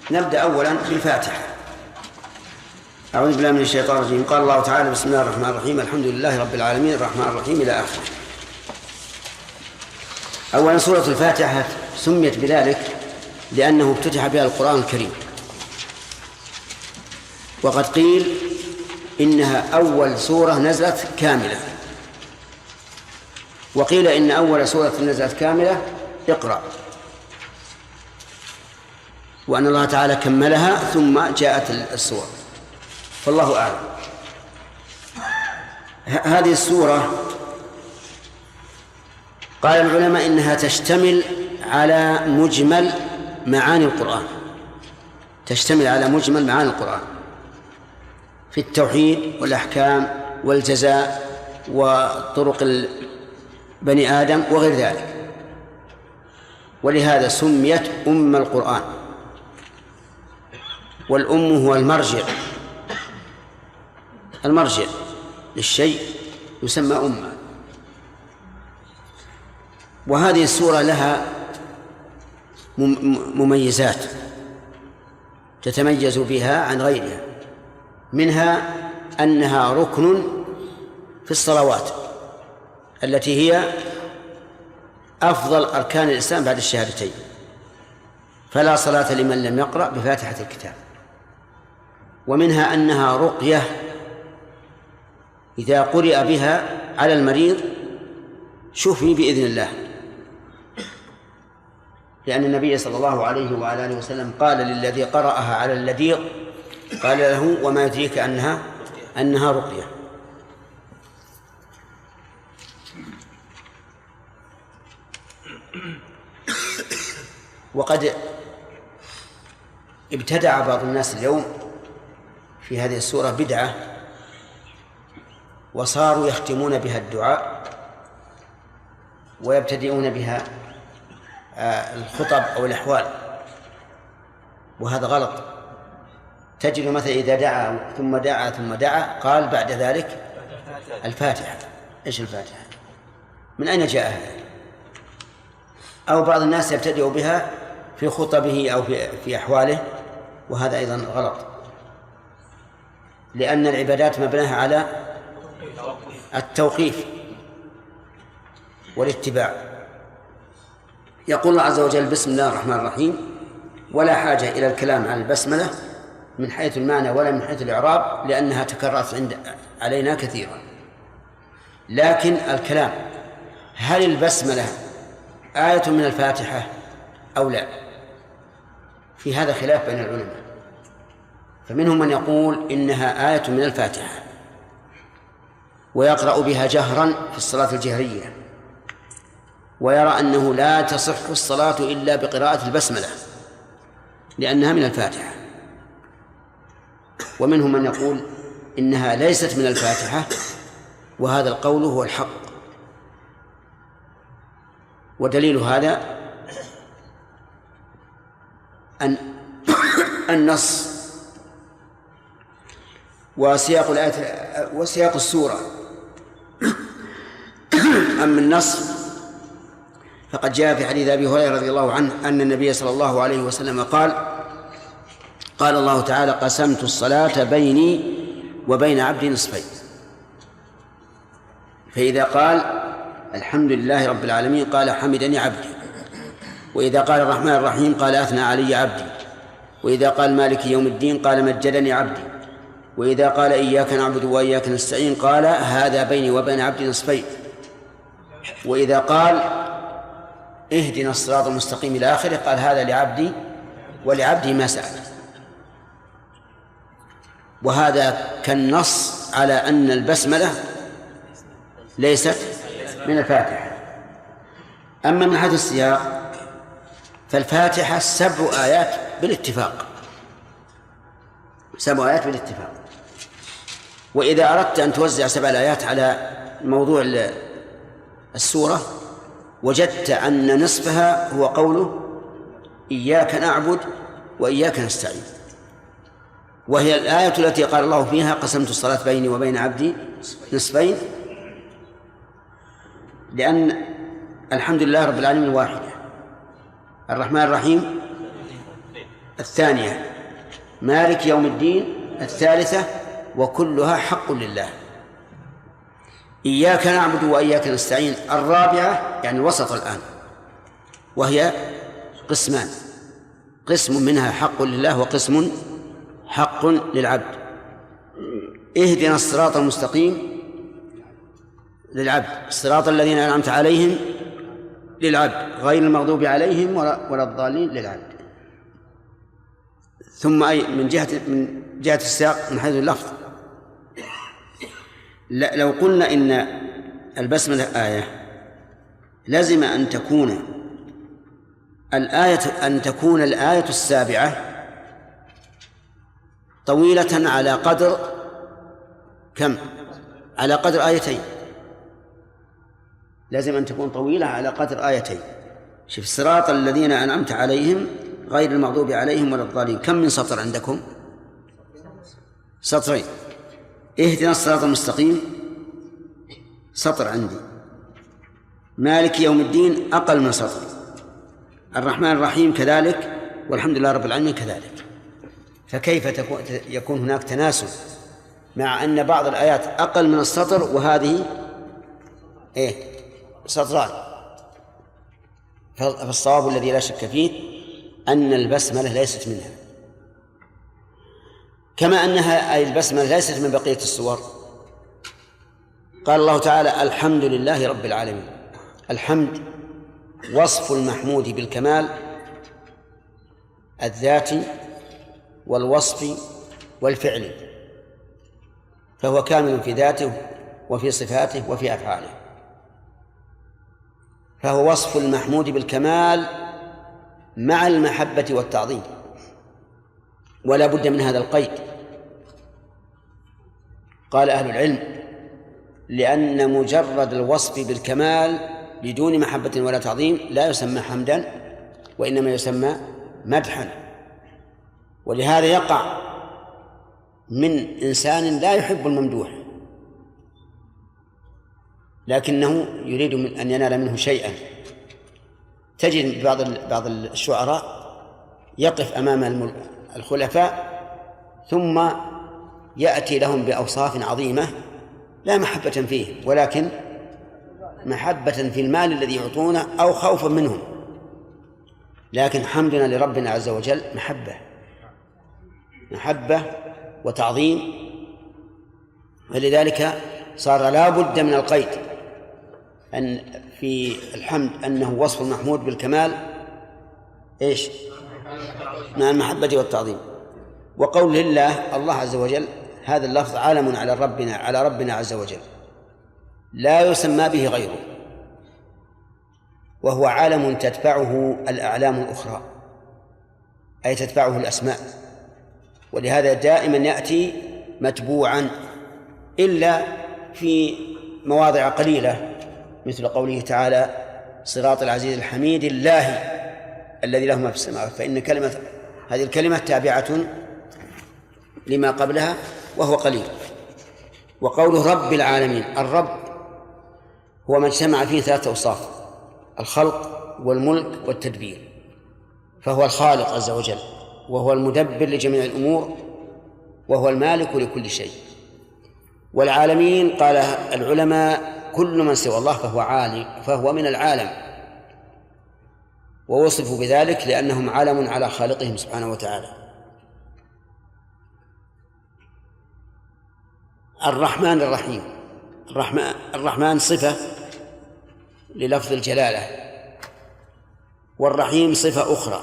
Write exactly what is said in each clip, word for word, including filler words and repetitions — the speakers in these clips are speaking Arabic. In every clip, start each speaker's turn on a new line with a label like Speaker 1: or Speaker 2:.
Speaker 1: نبدأ أولا بالفاتحة. أعوذ بالله من الشيطان الرجيم. قال الله تعالى: بسم الله الرحمن الرحيم، الحمد لله رب العالمين الرحمن الرحيم إلى آخره. أولا سورة الفاتحة سميت بذلك لأنه افتتح بها القرآن الكريم، وقد قيل إنها أول سورة نزلت كاملة، وقيل إن أول سورة نزلت كاملة اقرأ، وأن الله تعالى كملها ثم جاءت السورة، فالله أعلم. هذه السورة قال العلماء إنها تشتمل على مجمل معاني القرآن، تشتمل على مجمل معاني القرآن في التوحيد والأحكام والجزاء وطرق بني آدم وغير ذلك، ولهذا سميت أم القرآن. والأم هو المرجع، المرجع للشيء يسمى أمة. وهذه السورة لها مميزات تتميز بها عن غيرها، منها أنها ركن في الصلوات التي هي أفضل أركان الإسلام بعد الشهادتين، فلا صلاة لمن لم يقرأ بفاتحة الكتاب. ومنها أنها رقية إذا قرئ بها على المريض شفي بإذن الله، لأن النبي صلى الله عليه وعلى آله وسلم قال للذي قرأها على اللذيذ قال له: وما يدريك أنها أنها رقية. وقد ابتدع بعض الناس اليوم في هذه السورة بدعة، وصاروا يختمون بها الدعاء ويبتدئون بها الخطب أو الأحوال، وهذا غلط. تجد مثلا إذا دعا ثم دعا ثم دعا قال بعد ذلك الفاتحة. إيش الفاتحة؟ من أين جاء هذا؟ أو بعض الناس يبتدئ بها في خطبه أو في في أحواله، وهذا أيضا غلط، لأن العبادات مبناها على التوقيف والاتباع. يقول الله عز وجل: بسم الله الرحمن الرحيم، ولا حاجة إلى الكلام عن البسملة من حيث المعنى ولا من حيث الإعراب، لأنها تكررت عند علينا كثيرا. لكن الكلام: هل البسملة آية من الفاتحة أو لا؟ في هذا خلاف بين العلماء، فمنهم من يقول إنها آية من الفاتحة ويقرأ بها جهرا في الصلاة الجهرية، ويرى أنه لا تصح الصلاة إلا بقراءة البسملة لأنها من الفاتحة. ومنهم من يقول إنها ليست من الفاتحة، وهذا القول هو الحق. ودليل هذا أن النص وسياق الآية وسياق السورة. أما النص فقد جاء في حديث أبي هريرة رضي الله عنه أن النبي صلى الله عليه وسلم قال: قال الله تعالى: قسمت الصلاة بيني وبين عبدي نصفين. فإذا قال الحمد لله رب العالمين قال: حمدني عبدي. وإذا قال الرحمن الرحيم قال: أثنى علي عبدي. وإذا قال مالك يوم الدين قال: مجدني عبدي. وإذا قال إياك نعبد وإياك نستعين قال: هذا بيني وبين عبدي نصفين. وإذا قال اهدنا الصراط المستقيم إلى آخره قال: هذا لعبدي ولعبدي ما سأل. وهذا كالنص على أن البسملة ليست من الفاتحة. أما من حيث السياق فالفاتحة سبع آيات بالاتفاق، سبع آيات بالاتفاق. وإذا أردت أن توزع سبع الآيات على موضوع السورة وجدت أن نصفها هو قوله: إياك نعبد وإياك نستعين، وهي الآية التي قال الله فيها: قسمت الصلاة بيني وبين عبدي نصفين، لأن الحمد لله رب العالمين واحدة، الرحمن الرحيم الثانية مالك يوم الدين الثالثة وكلها حق لله. إياك نعبد وإياك نستعين الرابعة يعني الوسط الآن، وهي قسمان، قسم منها حق لله وقسم حق للعبد. اهدنا الصراط المستقيم للعبد، الصراط الذين أنعمت عليهم للعبد غير المغضوب عليهم ولا الضالين للعبد. ثم أي من جهة من جهة السياق من حيث اللفظ، لو قلنا إن البسملة آية لازم أن تكون الآية أن تكون الآية السابعة طويلة على قدر كم؟ على قدر آيتين، لازم أن تكون طويلة على قدر آيتين. شوف الصراط الذين أنعمت عليهم غير المغضوب عليهم ولا الضالين، كم من سطر عندكم؟ سطرين. اهدنا الصراط المستقيم سطر عندي. مالك يوم الدين أقل من سطر. الرحمن الرحيم كذلك، والحمد لله رب العالمين كذلك. فكيف تكون يكون هناك تناسب مع أن بعض الآيات أقل من السطر وهذه إيه سطران؟ فالصواب الذي لا شك فيه أن البسملة ليست منها، كما أنها أي البسملة ليست من بقية السور. قال الله تعالى الحمد لله رب العالمين. الحمد وصف المحمود بالكمال الذاتي والوصف والفعل، فهو كامل في ذاته وفي صفاته وفي أفعاله، فهو وصف المحمود بالكمال مع المحبة والتعظيم، ولا بد من هذا القيد. قال أهل العلم لأن مجرد الوصف بالكمال بدون محبة ولا تعظيم لا يسمى حمدا، وإنما يسمى مدحا. ولهذا يقع من إنسان لا يحب الممدوح لكنه يريد من أن ينال منه شيئا. تجد بعض بعض الشعراء يقف أمام الخلفاء ثم يأتي لهم بأوصاف عظيمة لا محبة فيه، ولكن محبة في المال الذي يعطونه أو خوفا منهم. لكن حمدنا لربنا عز وجل محبة محبة وتعظيم، ولذلك صار لا بد من القيد أن في الحمد أنه وصف المحمود بالكمال إيش؟ مع المحبة والتعظيم. وقول لله الله عز وجل هذا اللفظ عالم على ربنا على ربنا عز وجل لا يسمى به غيره، وهو عالم تتبعه الأعلام الأخرى، أي تتبعه الأسماء، ولهذا دائما يأتي متبوعا إلا في مواضع قليلة، مثل قوله تعالى صراط العزيز الحميد الله الذي له ما في السماوات، فإن كلمة هذه الكلمة تابعة لما قبلها وهو قليل. وقوله رب العالمين، الرب هو ما اجتمع فيه ثلاثة أوصاف: الخلق والملك والتدبير، فهو الخالق عز وجل، وهو المدبر لجميع الأمور، وهو المالك لكل شيء. والعالمين قال العلماء كل من سوى الله فهو عالم، فهو من العالم، ووصفوا بذلك لأنهم عالم على خالقهم سبحانه وتعالى. الرحمن الرحيم، الرحمن, الرحمن صفة للفظ الجلالة، والرحيم صفة أخرى.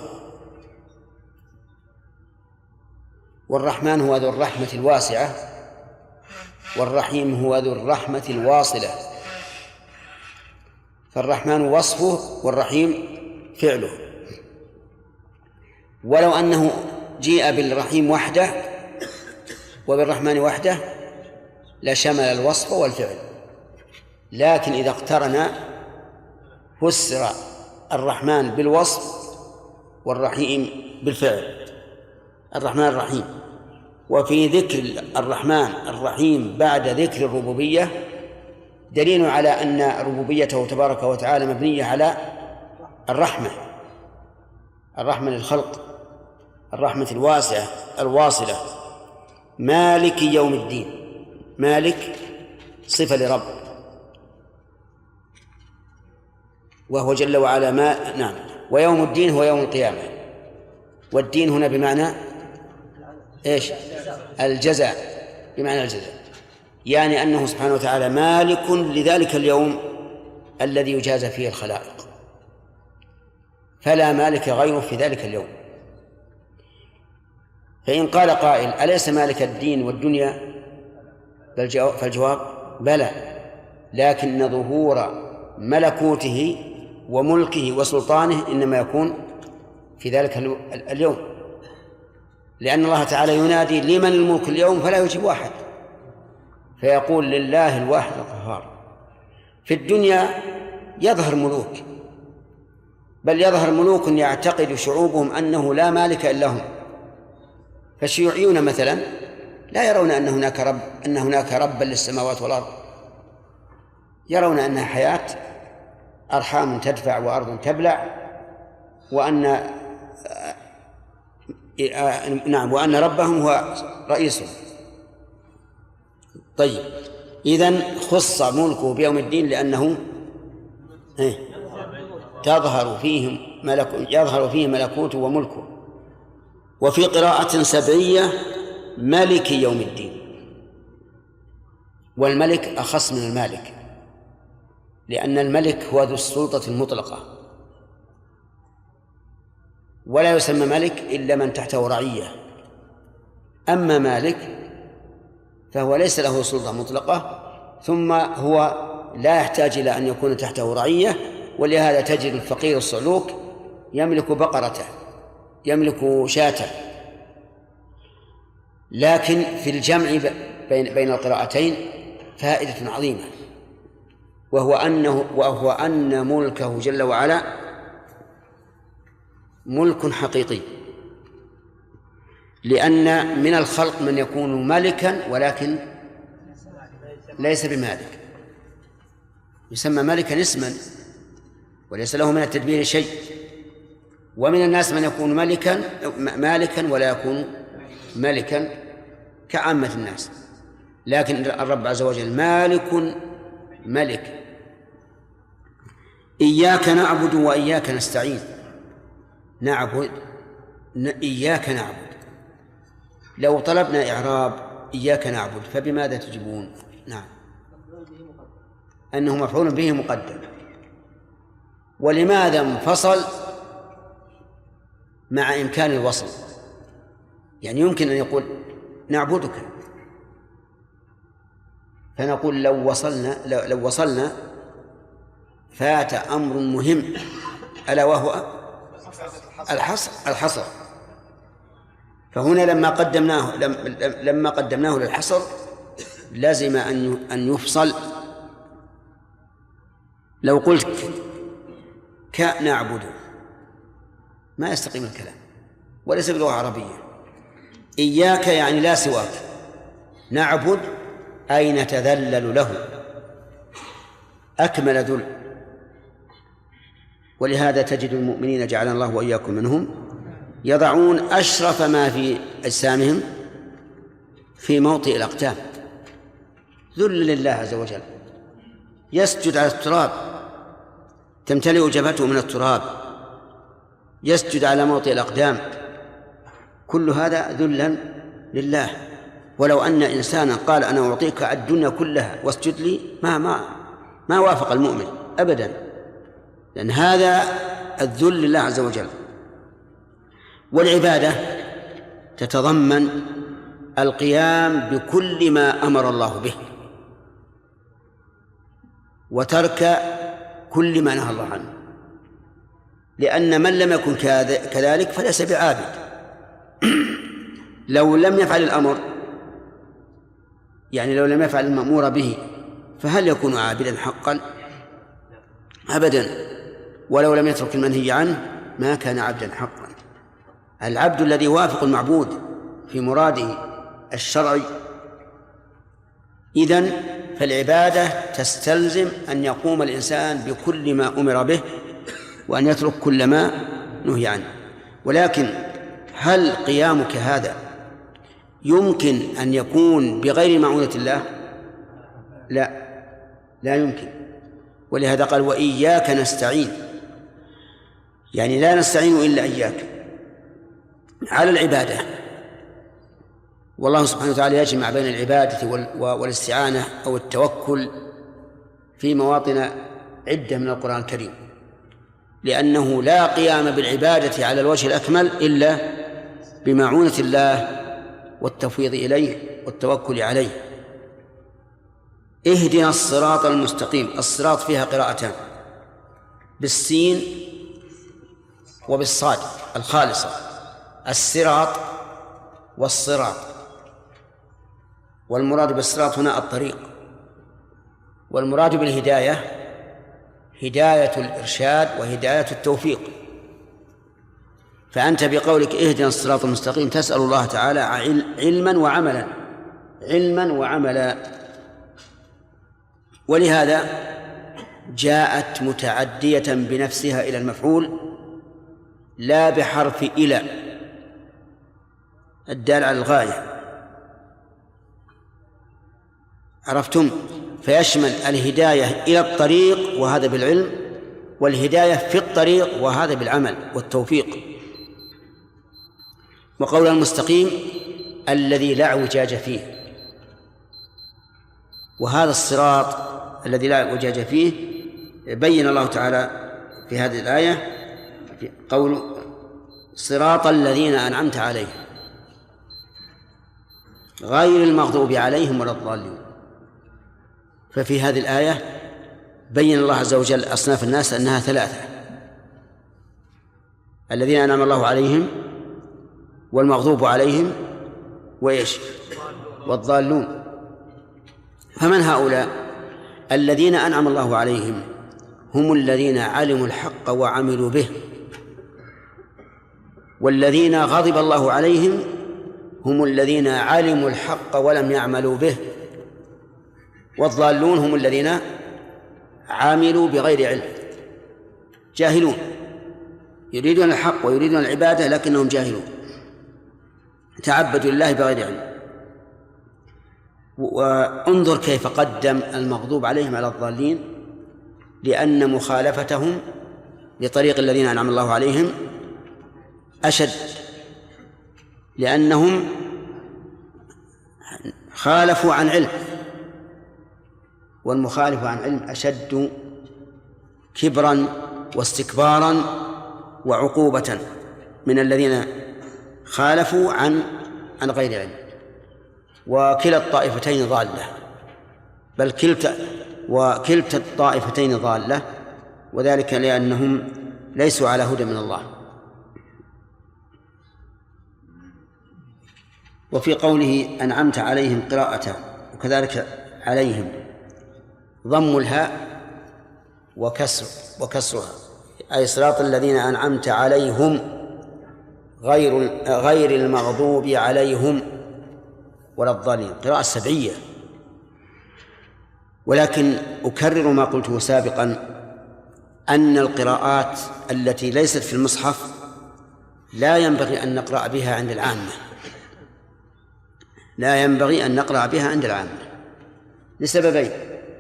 Speaker 1: والرحمن هو ذو الرحمة الواسعة، والرحيم هو ذو الرحمة الواصلة. فالرحمن وصفه والرحيم فعله. ولو أنه جيء بالرحيم وحده وبالرحمن وحده لشمل الوصف والفعل، لكن إذا اقترن فسر الرحمن بالوصف والرحيم بالفعل. الرحمن الرحيم، وفي ذكر الرحمن الرحيم بعد ذكر الربوبية دليل على أن ربوبيته تبارك وتعالى مبنية على الرحمة، الرحمة للخلق، الرحمة الواسعة الواصلة، مالك يوم الدين. مالك صفة لرب، وهو جل وعلا ما نعم. ويوم الدين هو يوم القيامة، والدين هنا بمعنى إيش؟ الجزاء، بمعنى الجزاء، يعني أنه سبحانه وتعالى مالك لذلك اليوم الذي يجازى فيه الخلائق، فلا مالك غيره في ذلك اليوم. فإن قال قائل أليس مالك الدين والدنيا؟ فالجواب بلى، لكن ظهور ملكوته وملكه وسلطانه إنما يكون في ذلك اليوم، لأن الله تعالى ينادي لمن الملك اليوم فلا يجيب واحد، فيقول لله الواحد القهار. في الدنيا يظهر ملوك، بل يظهر ملوك يعتقد شعوبهم أنه لا مالك إلا هم، فالشيوعيون مثلا لا يرون أن هناك رب أن هناك ربا للسماوات والأرض، يرون أنها حياة أرحام تدفع وأرض تبلع، وأن نعم وأن ربهم هو رئيسهم. طيب، إذن خص ملكه بيوم الدين لأنه تظهر فيه ملك يظهر فيه ملكوته وملكه. وفي قراءة سبعية ملك يوم الدين، والملك أخص من المالك، لأن الملك هو ذو السلطة المطلقة، ولا يسمى ملك إلا من تحته رعية. أما مالك فهو ليس له سلطة مطلقة، ثم هو لا يحتاج إلى أن يكون تحته رعية، ولهذا تجد الفقير الصعلوك يملك بقرته، يملك شاة. لكن في الجمع بين بين القراءتين فائدة عظيمة، وهو أنه وهو أن ملكه جل وعلا ملك حقيقي، لأن من الخلق من يكون ملكا ولكن ليس بمالك، يسمى ملكا اسما وليس له من التدبير شيء. ومن الناس من يكون ملكا مالكا ولا يكون ملكا كعامة الناس، لكن الرب عز وجل مالك ملك. إياك نعبد وإياك نستعين. نعبد إياك نعبد، لو طلبنا إعراب إياك نعبد فبماذا تجيبون؟ نعم، أنه مفعول به مقدم. ولماذا انفصل مع إمكان الوصل؟ يعني يمكن أن يقول نعبدك، فنقول لو وصلنا لو, لو وصلنا فات أمر مهم، ألا وهو الحصر الحصر فهنا لما قدمناه لما قدمناه للحصر لازم أن أن يفصل. لو قلت كنعبد ما يستقيم الكلام، وليس بلغة عربية. إياك يعني لا سواك، نعبد أي نتذلل له أكمل ذل. ولهذا تجد المؤمنين جعلنا الله وإياكم منهم يضعون أشرف ما في أجسامهم في موطئ الأقدام، ذل لله عز وجل، يسجد على التراب تمتلئ جبهته من التراب، يسجد على موطئ الأقدام، كل هذا ذلا لله. ولو أن إنسانا قال أنا أعطيك الدنيا كلها واسجد لي ما ما ما وافق المؤمن أبدا، لأن هذا الذل لله عز وجل. والعبادة تتضمن القيام بكل ما أمر الله به وترك كل ما نهى الله عنه، لأن من لم يكن كذلك فليس بعابد. لو لم يفعل الأمر، يعني لو لم يفعل المأمور به، فهل يكون عابدا حقا؟ أبدا. ولو لم يترك المنهي عنه ما كان عبدا حقا. العبد الذي يوافق المعبود في مراده الشرعي. إذن فالعبادة تستلزم أن يقوم الإنسان بكل ما أمر به وأن يترك كل ما نهي عنه. ولكن هل قيامك هذا يمكن أن يكون بغير معونة الله؟ لا، لا يمكن. ولهذا قال وإياك نستعين، يعني لا نستعين إلا إياك على العبادة. والله سبحانه وتعالى يجمع بين العبادة والاستعانة أو التوكل في مواطن عدة من القرآن الكريم، لأنه لا قيام بالعبادة على الوجه الأكمل إلا بمعونة الله والتفويض إليه والتوكل عليه. اهدنا الصراط المستقيم، الصراط فيها قراءتان، بالسين وبالصاد الخالصة، الصراط والصراط، والمراد بالصراط هنا الطريق، والمراد بالهداية هداية الإرشاد وهداية التوفيق. فأنت بقولك اهدنا الصراط المستقيم تسأل الله تعالى علما وعملا، علما وعملا. ولهذا جاءت متعدية بنفسها إلى المفعول لا بحرف إلى الدال على الغاية، عرفتم؟ فيشمل الهداية إلى الطريق وهذا بالعلم، والهداية في الطريق وهذا بالعمل والتوفيق. وقول المستقيم الذي لا اعوجاج فيه، وهذا الصراط الذي لا اعوجاج فيه بين الله تعالى في هذه الآية قول صراط الذين أنعمت عليهم غير المغضوب عليهم ولا الضالين. ففي هذه الآية بين الله عز وجل أصناف الناس أنها ثلاثة: الذين أنعم الله عليهم، والمغضوب عليهم، وإيش؟ والضالون. فمن هؤلاء؟ الذين أنعم الله عليهم هم الذين علموا الحق وعملوا به، والذين غضب الله عليهم هم الذين علموا الحق ولم يعملوا به، والضالون هم الذين عاملوا بغير علم، جاهلون، يريدون الحق ويريدون العبادة لكنهم جاهلون، تعبدوا لله بغير علم. وانظر كيف قدم المغضوب عليهم على الضالين، لأن مخالفتهم لطريق الذين أنعم الله عليهم أشد، لأنهم خالفوا عن علم، والمخالف عن علم أشد كبرا واستكبارا وعقوبة من الذين خالفوا عن عن غير علم. وكلا الطائفتين ضالة، بل كلتا وكلتا الطائفتين ضالة، وذلك لأنهم ليسوا على هدى من الله. وفي قوله أنعمت عليهم قراءة، وكذلك عليهم ضم الهاء وكسر وكسرها، أي صراط الذين أنعمت عليهم غير غير المغضوب عليهم ولا الضالين، قراءة سبعية. ولكن أكرر ما قلته سابقا، أن القراءات التي ليست في المصحف لا ينبغي أن نقرأ بها عند العامة، لا ينبغي أن نقرأ بها عند العامة لسببين،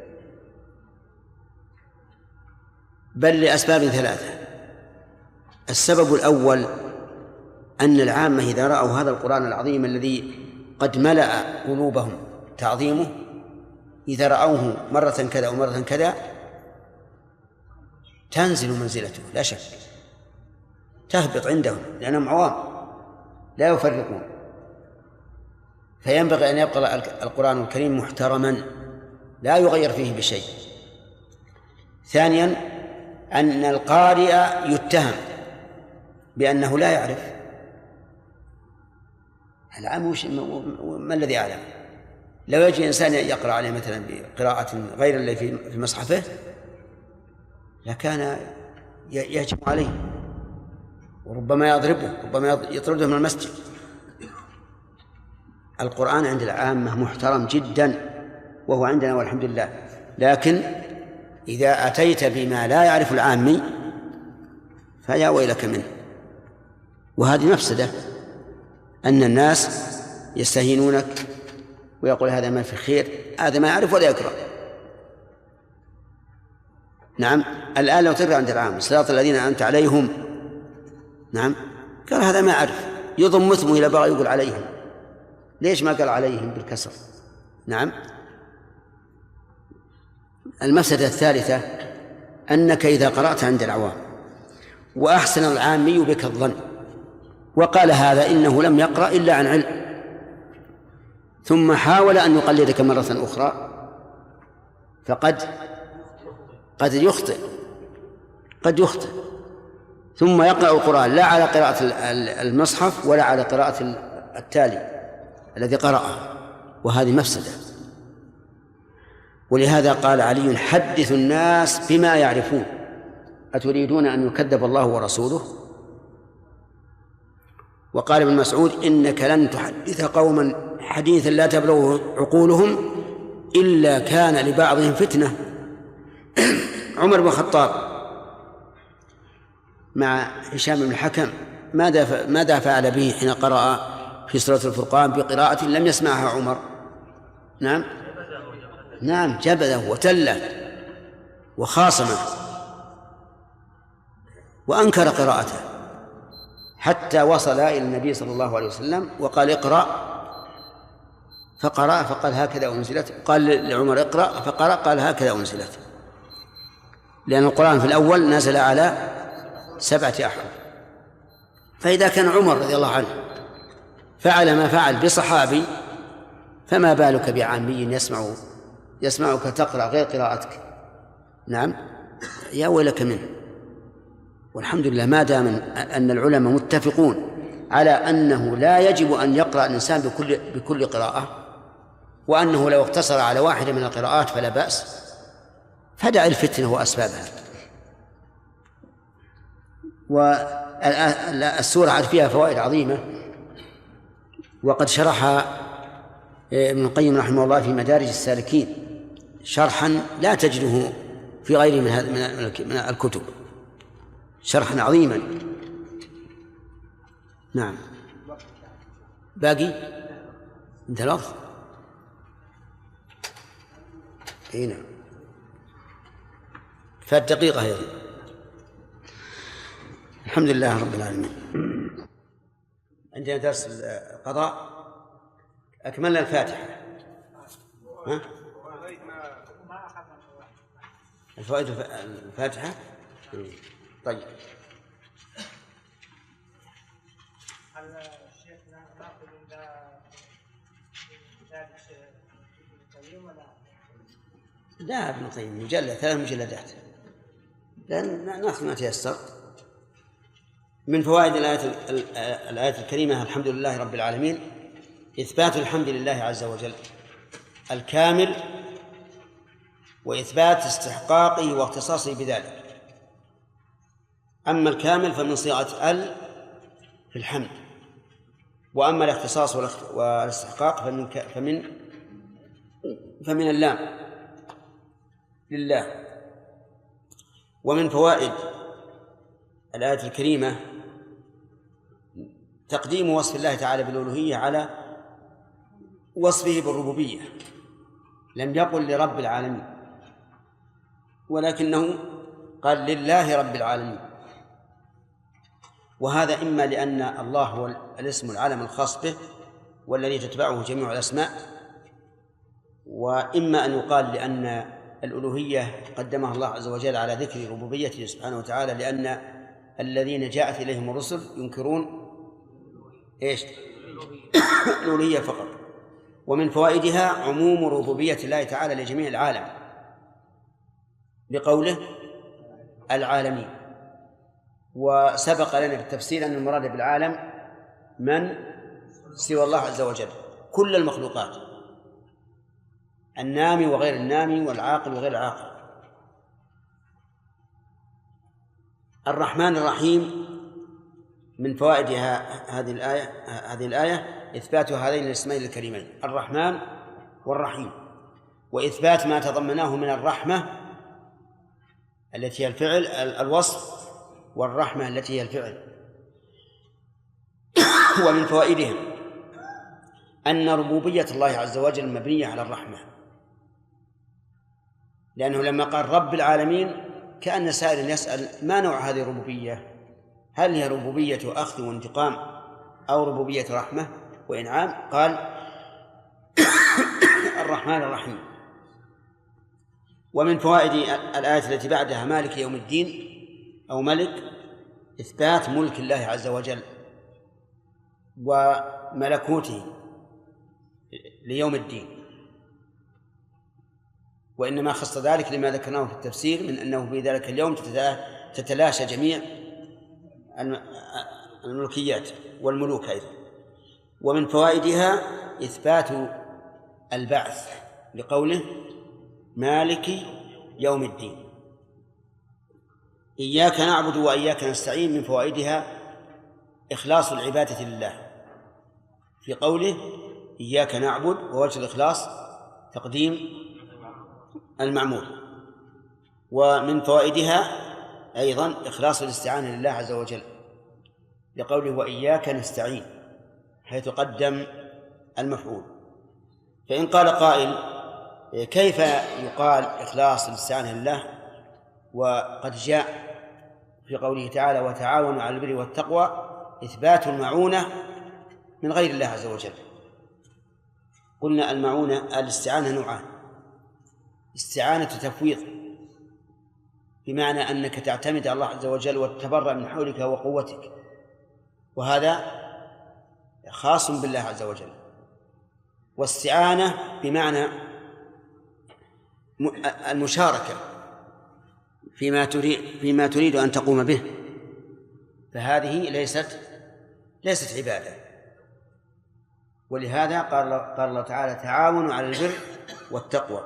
Speaker 1: بل لأسباب ثلاثة. السبب الأول أن العامة إذا رأوا هذا القرآن العظيم الذي قد ملأ قلوبهم تعظيمه، إذا رأوه مرة كذا ومرة كذا تنزل منزلته لا شك، تهبط عندهم لأنهم عوام لا يفرقون. فينبغي أن يبقى القرآن الكريم محترما لا يغير فيه بشيء. ثانيا أن القارئ يتهم بأنه لا يعرف العام، ما الذي يعلم؟ لو يجي إنسان يقرأ عليه مثلا بقراءة غير اللي في مصحفه لكان يهجم عليه وربما يضربه، ربما يطرده من المسجد. القرآن عند العامة محترم جدا وهو عندنا والحمد لله، لكن إذا أتيت بما لا يعرف العامي فيا ويلك منه، وهذه مفسدة أن الناس يستهينونك ويقول هذا ما في خير، هذا ما يعرف ولا يقرأ. نعم. الآن لو تقرأ عند العام صراط الذين أنعمت عليهم، نعم، قال هذا ما أعرف، يضم اسمه إلى بغى يقول عليهم، ليش ما قال عليهم بالكسر؟ نعم. المفسدة الثالثة أنك إذا قرأت عند العوام وأحسن العامي بك الظن وقال هذا إنه لم يقرأ إلا عن علم، ثم حاول أن يقلدك مرة أخرى، فقد قد يخطئ قد يخطئ ثم يقرأ القرآن لا على قراءة المصحف ولا على قراءة التالي الذي قرأه، وهذه مفسدة. ولهذا قال علي: حدث الناس بما يعرفون، أتريدون أن يكذب الله ورسوله؟ وقال ابن مسعود: إنك لن تحدث قوما حديثا لا تبلغ عقولهم إلا كان لبعضهم فتنة. عمر بن الخطاب مع هشام بن الحكم ماذا ماذا فعل به حين قرأ في سورة الفرقان بقراءة لم يسمعها عمر؟ نعم نعم جبله وتله وخاصمه وأنكر قراءته حتى وصل إلى النبي صلى الله عليه وسلم وقال: اقرأ، فقرأ فقال: هكذا أنزلت. قال لعمر: اقرأ، فقرأ قال: هكذا أنزلت، لأن القرآن في الأول نزل على سبعة أحرف. فإذا كان عمر رضي الله عنه فعل ما فعل بصحابي، فما بالك بعامي يسمع يسمعك تقرأ غير قراءتك؟ نعم، يا ويلك منه. والحمد لله ما دام أن العلماء متفقون على أنه لا يجب أن يقرأ الإنسان بكل بكل قراءة، وأنه لو اقتصر على واحدة من القراءات فلا بأس، فدع الفتنة وأسبابها. والسورة عاد فيها فوائد عظيمة، وقد شرحها ابن القيم رحمه الله في مدارج السالكين شرحا لا تجده في غيره من هذه من الكتب، شرحا عظيما. نعم. باقي انت الوقت. اي نعم، فالدقيقة هي. الحمد لله رب العالمين. عندنا درس القضاء، أكملنا الفاتحة. ها؟ الفوائد الفاتحة. طيب.
Speaker 2: الشيخ ناخذ عند كتاب ابن القيم ولا
Speaker 1: لا؟ ابن القيم مجلد ثلاث مجلدات، لأن ناخذ ما تيسر. من فوائد الآية الآية الكريمة: الحمد لله رب العالمين، إثبات الحمد لله عز وجل الكامل، وإثبات استحقاقه واختصاصه بذلك. أما الكامل فمن صيغة ال في الحمد، وأما الاختصاص والاستحقاق فمن فمن فمن اللام لله. ومن فوائد الآية الكريمة تقديم وصف الله تعالى بالألوهية على وصفه بالربوبية. لم يقل لرب العالمين، ولكنه قال لله رب العالمين. وهذا إما لأن الله هو الاسم العالم الخاص به والذي تتبعه جميع الأسماء، وإما أن يقال لأن الألوهية قدمها الله عز وجل على ذكر ربوبيته سبحانه وتعالى، لأن الذين جاءت إليهم الرسل ينكرون إيش؟ الألوهية فقط. ومن فوائدها عموم ربوبية الله تعالى لجميع العالم بقوله العالمين. وسبق لنا بالتفسير أن المراد بالعالم من سوى الله عز وجل، كل المخلوقات، النامي وغير النامي والعاقل وغير العاقل. الرحمن الرحيم من فوائدها هذه الآية هذه الآية إثبات هذين الاسمين الكريمين الرحمن والرحيم، وإثبات ما تضمناه من الرحمة التي هي الفعل الوصف، والرحمة التي هي الفعل. ومن فوائدهم أن ربوبية الله عز وجل مبنية على الرحمة، لأنه لما قال رب العالمين كأن سائل يسأل ما نوع هذه الربوبية؟ هل هي ربوبية أخذ وانتقام أو ربوبية رحمة وإنعام؟ قال الرحمن الرحيم. ومن فوائد الآية التي بعدها مالك يوم الدين أو ملك إثبات ملك الله عز وجل وملكوته ليوم الدين، وإنما خص ذلك لما ذكرناه في التفسير من أنه في ذلك اليوم تتلاشى جميع الملكيات والملوك أيضا. ومن فوائدها إثبات البعث لقوله مالك يوم الدين. إياك نعبد وإياك نستعين من فوائدها إخلاص العبادة لله في قوله إياك نعبد، ووجه الإخلاص تقديم المعمول. ومن فوائدها أيضا إخلاص الاستعانة لله عز وجل لقوله وإياك نستعين، حيث قدم المفعول. فإن قال قائل كيف يقال إخلاص الاستعانة لله وقد جاء في قوله تعالى وتعاونوا على البر والتقوى إثبات المعونة من غير الله عز وجل؟ قلنا المعونة الاستعانة نوعان: استعانة تفويض بمعنى أنك تعتمد على الله عز وجل وتتبرأ من حولك وقوتك، وهذا خاص بالله عز وجل. واستعانة بمعنى المشاركة فيما تريد فيما تريد أن تقوم به، فهذه ليست ليست عبادة. ولهذا قال قال الله تعالى تعاونوا على البر والتقوى.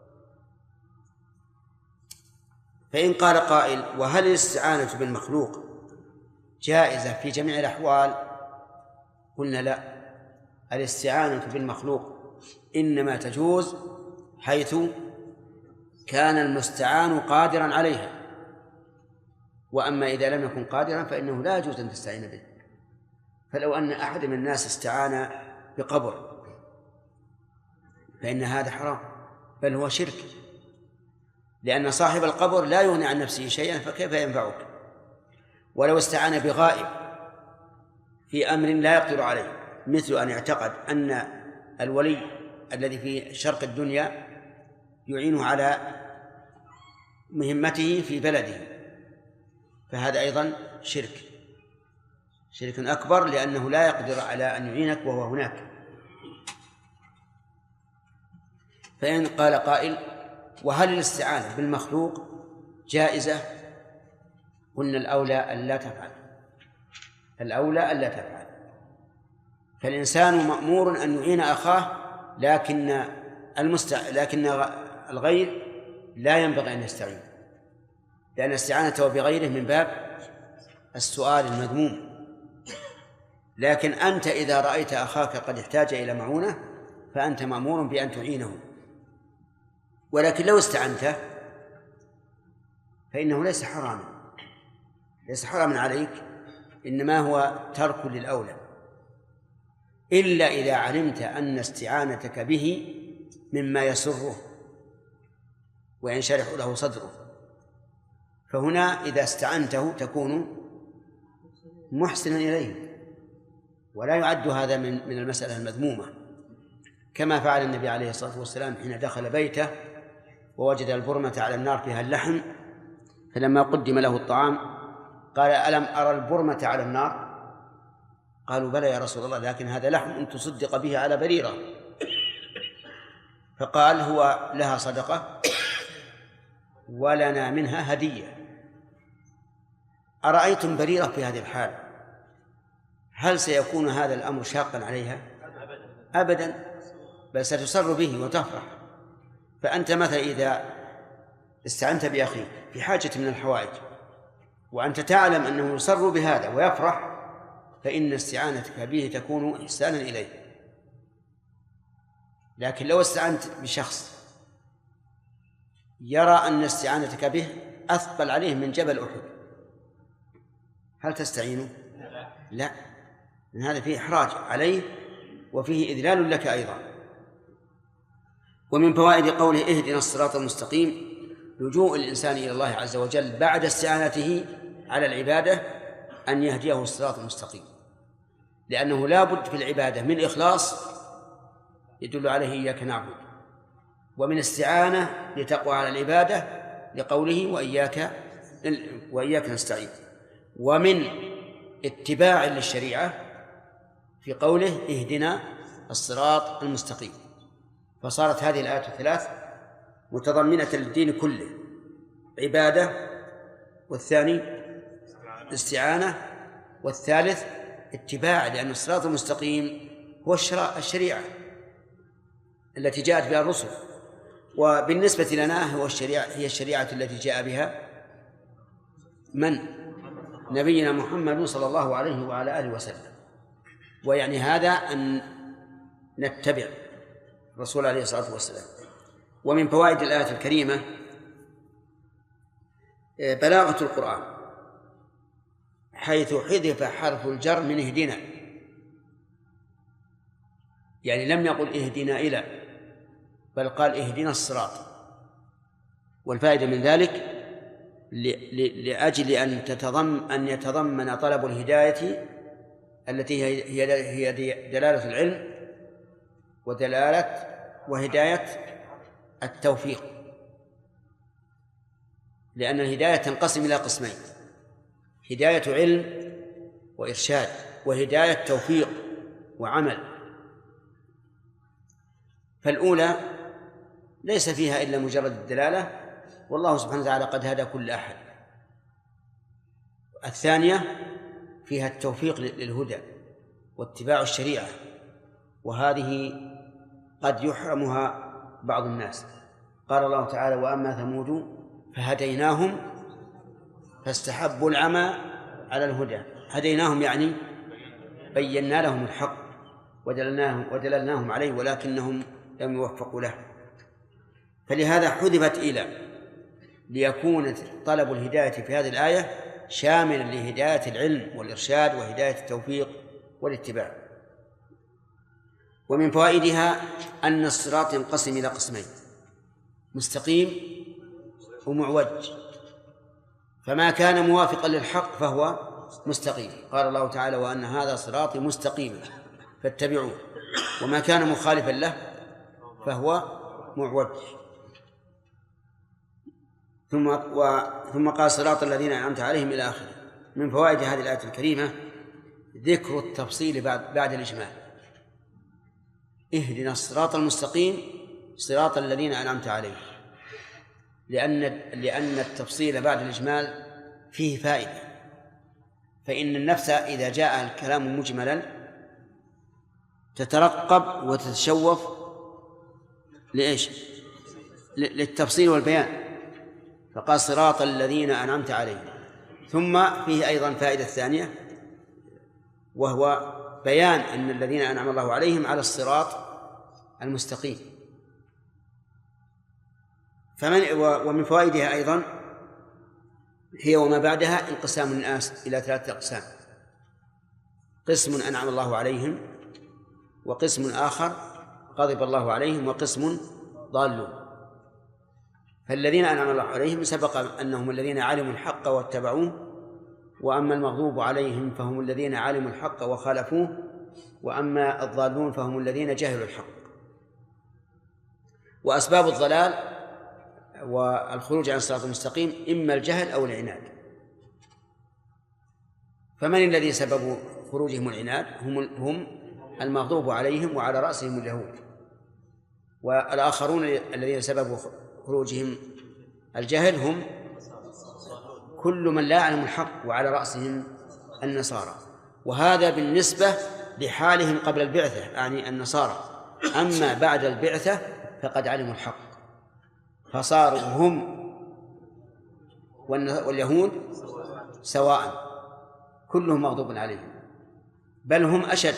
Speaker 1: فإن قال قائل وهل الاستعانة بالمخلوق جائزة في جميع الأحوال؟ قلنا لا، الاستعانة بالمخلوق إنما تجوز حيث كان المستعان قادرا عليها، وأما إذا لم يكن قادرا فإنه لا يجوز أن تستعين به. فلو أن أحد من الناس استعان بقبر فإن هذا حرام، بل هو شرك، لأن صاحب القبر لا يغني عن نفسه شيئا، فكيف ينفعك؟ ولو استعان بغائب في أمر لا يقدر عليه، مثل أن يعتقد أن الولي الذي في شرق الدنيا يعينه على مهمته في بلده، فهذا أيضا شرك شرك أكبر، لأنه لا يقدر على أن يعينك وهو هناك. فإن قال قائل وهل الاستعانة بالمخلوق جائزة؟ قلنا الأولى ألا تفعل، الأولى ألا تفعل. فالإنسان مأمور أن يعين أخاه، لكن المستع... لكن الغير لا ينبغي أن يستعين، لأن استعانته بغيره من باب السؤال المذموم. لكن أنت إذا رأيت أخاك قد احتاج إلى معونة فأنت مأمور بأن تعينه، ولكن لو استعنته فإنه ليس حراما، ليس حراما عليك، إنما هو ترك للأولى، إلا إذا علمت أن استعانتك به مما يسره وينشرح له صدره، فهنا إذا استعنته تكون محسنا إليه، ولا يعد هذا من من المسألة المذمومة، كما فعل النبي عليه الصلاة والسلام حين دخل بيته ووجد البرمة على النار فيها اللحم، فلما قدم له الطعام قال ألم أرى البرمة على النار؟ قالوا بلى يا رسول الله، لكن هذا لحم أن تصدق به على بريرة. فقال هو لها صدقة ولنا منها هدية. أرأيتم بريرة في هذه الحال هل سيكون هذا الأمر شاقا عليها؟ أبدا، بل ستسر به وتفرح. فأنت مثلا إذا استعنت بأخيك في حاجة من الحوائج وأنت تعلم أنه يسر بهذا ويفرح، فإن استعانتك به تكون إحسانا إليه. لكن لو استعنت بشخص يرى أن استعانتك به أثقل عليه من جبل أحد، هل تستعينه؟ لا، من هذا فيه إحراج عليه وفيه إذلال لك أيضا. ومن فوائد قوله اهدنا الصراط المستقيم لجوء الإنسان إلى الله عز وجل بعد استعانته على العبادة أن يهديه الصراط المستقيم، لأنه لا بد في العبادة من إخلاص يدل عليه إياك نعبد، ومن استعانة لتقوى على العبادة لقوله وإياك وإياك نستعين، ومن اتباع للشريعة في قوله اهدنا الصراط المستقيم. فصارت هذه الآيات الثلاث متضمنة للدين كله، عبادة، والثاني استعانة، والثالث اتباع، لأن الصراط المستقيم هو الشريعة التي جاءت بها الرسل، وبالنسبة لنا هو الشريعة هي الشريعة التي جاء بها من؟ نبينا محمد صلى الله عليه وعلى آله وسلم. ويعني هذا أن نتبع الرسول عليه الصلاة والسلام. ومن فوائد الآية الكريمة بلاغة القرآن، حيث حذف حرف الجر من اهدنا، يعني لم يقل اهدنا إلى، بل قال اهدنا الصراط. والفائدة من ذلك لأجل أن تتضمن أن يتضمن طلب الهداية التي هي دلالة العلم ودلالة وهداية التوفيق، لأن الهداية تنقسم إلى قسمين: هداية علم وإرشاد، وهداية توفيق وعمل. فالأولى ليس فيها إلا مجرد الدلالة، والله سبحانه وتعالى قد هدى كل أحد. الثانية فيها التوفيق للهدى واتباع الشريعة، وهذه قد يحرمها بعض الناس. قال الله تعالى: وأما ثمود فهديناهم فاستحبوا العمى على الهدى. هديناهم يعني بينا لهم الحق ودللناهم, ودللناهم عليه، ولكنهم لم يوفقوا له. فلهذا حذفت إلى، ليكون طلب الهداية في هذه الآية شاملا لهداية العلم والإرشاد وهداية التوفيق والاتباع. ومن فوائدها أن الصراط ينقسم إلى قسمين: مستقيم ومعوج. فما كان موافقا للحق فهو مستقيم، قال الله تعالى: وأن هذا صراطي مستقيما فاتبعوه. وما كان مخالفا له فهو معوج. ثم و... ثم قال: صراط الذين أنعمت عليهم إلى آخره. من فوائد هذه الآية الكريمة ذكر التفصيل بعد, بعد الإجمال: اهدنا الصراط المستقيم صراط الذين أنعمت عليهم، لأن لأن التفصيل بعد الإجمال فيه فائدة. فإن النفس إذا جاء الكلام مجملا تترقب وتتشوف لإيش؟ للتفصيل والبيان. فقال: صراط الذين أنعمت عليهم. ثم فيه أيضا فائدة ثانية، وهو بيان أن الذين أنعم الله عليهم على الصراط المستقيم. فمن ومن فوائدها أيضا هي وما بعدها انقسام الناس إلى ثلاثة أقسام: قسم أنعم الله عليهم، وقسم آخر غضب الله عليهم، وقسم ضالون. فالذين أنعم الله عليهم سبق أنهم الذين علموا الحق واتبعوه، وأما المغضوب عليهم فهم الذين علموا الحق وخالفوه، وأما الضالون فهم الذين جهلوا الحق. وأسباب الضلال والخروج عن الصراط المستقيم إما الجهل أو العناد. فمن الذي سبب خروجهم العناد؟ هم هم المغضوب عليهم وعلى رأسهم اليهود. والآخرون الذين سببوا خروجهم الجهل هم كل من لا يعلم الحق وعلى رأسهم النصارى. وهذا بالنسبة لحالهم قبل البعثة، يعني النصارى. أما بعد البعثة فقد علموا الحق، فصاروا هم واليهود سواء، كلهم مغضوب عليهم، بل هم أشد،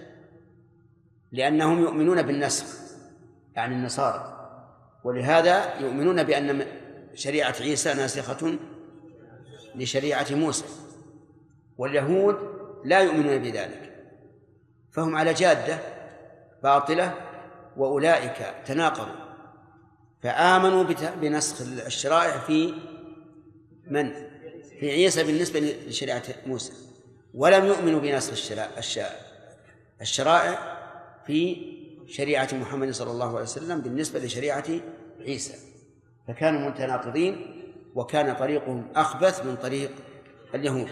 Speaker 1: لأنهم يؤمنون بالنسخ، يعني النصارى. ولهذا يؤمنون بأن شريعة عيسى ناسخة لشريعة موسى، واليهود لا يؤمنون بذلك، فهم على جادة باطلة وأولئك تناقضوا فآمنوا بنسخ الشرائع في من؟ في عيسى بالنسبة لشريعة موسى، ولم يؤمنوا بنسخ الشرائع في شريعة محمد صلى الله عليه وسلم بالنسبة لشريعة عيسى، فكانوا متناقضين وكان طريقهم أخبث من طريق اليهود.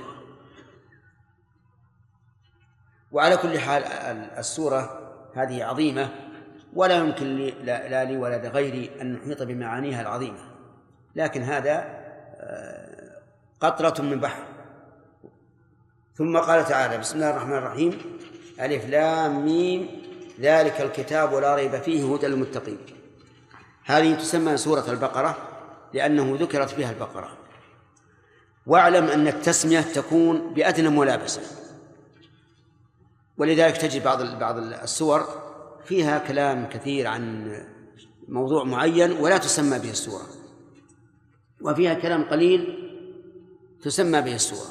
Speaker 1: وعلى كل حال السورة هذه عظيمة ولا يمكن لي لا لي ولا لغيري أن نحيط بمعانيها العظيمة، لكن هذا قطرة من بحر. ثم قال تعالى: بسم الله الرحمن الرحيم، ألف لام ميم، ذلك الكتاب لا ريب فيه هدى للمتقين. هذه تسمى سورة البقرة لأنه ذكرت فيها البقرة. واعلم أن التسمية تكون بأدنى ملابسة، ولذلك تجد بعض بعض السور فيها كلام كثير عن موضوع معين ولا تسمى به السورة، وفيها كلام قليل تسمى به السورة.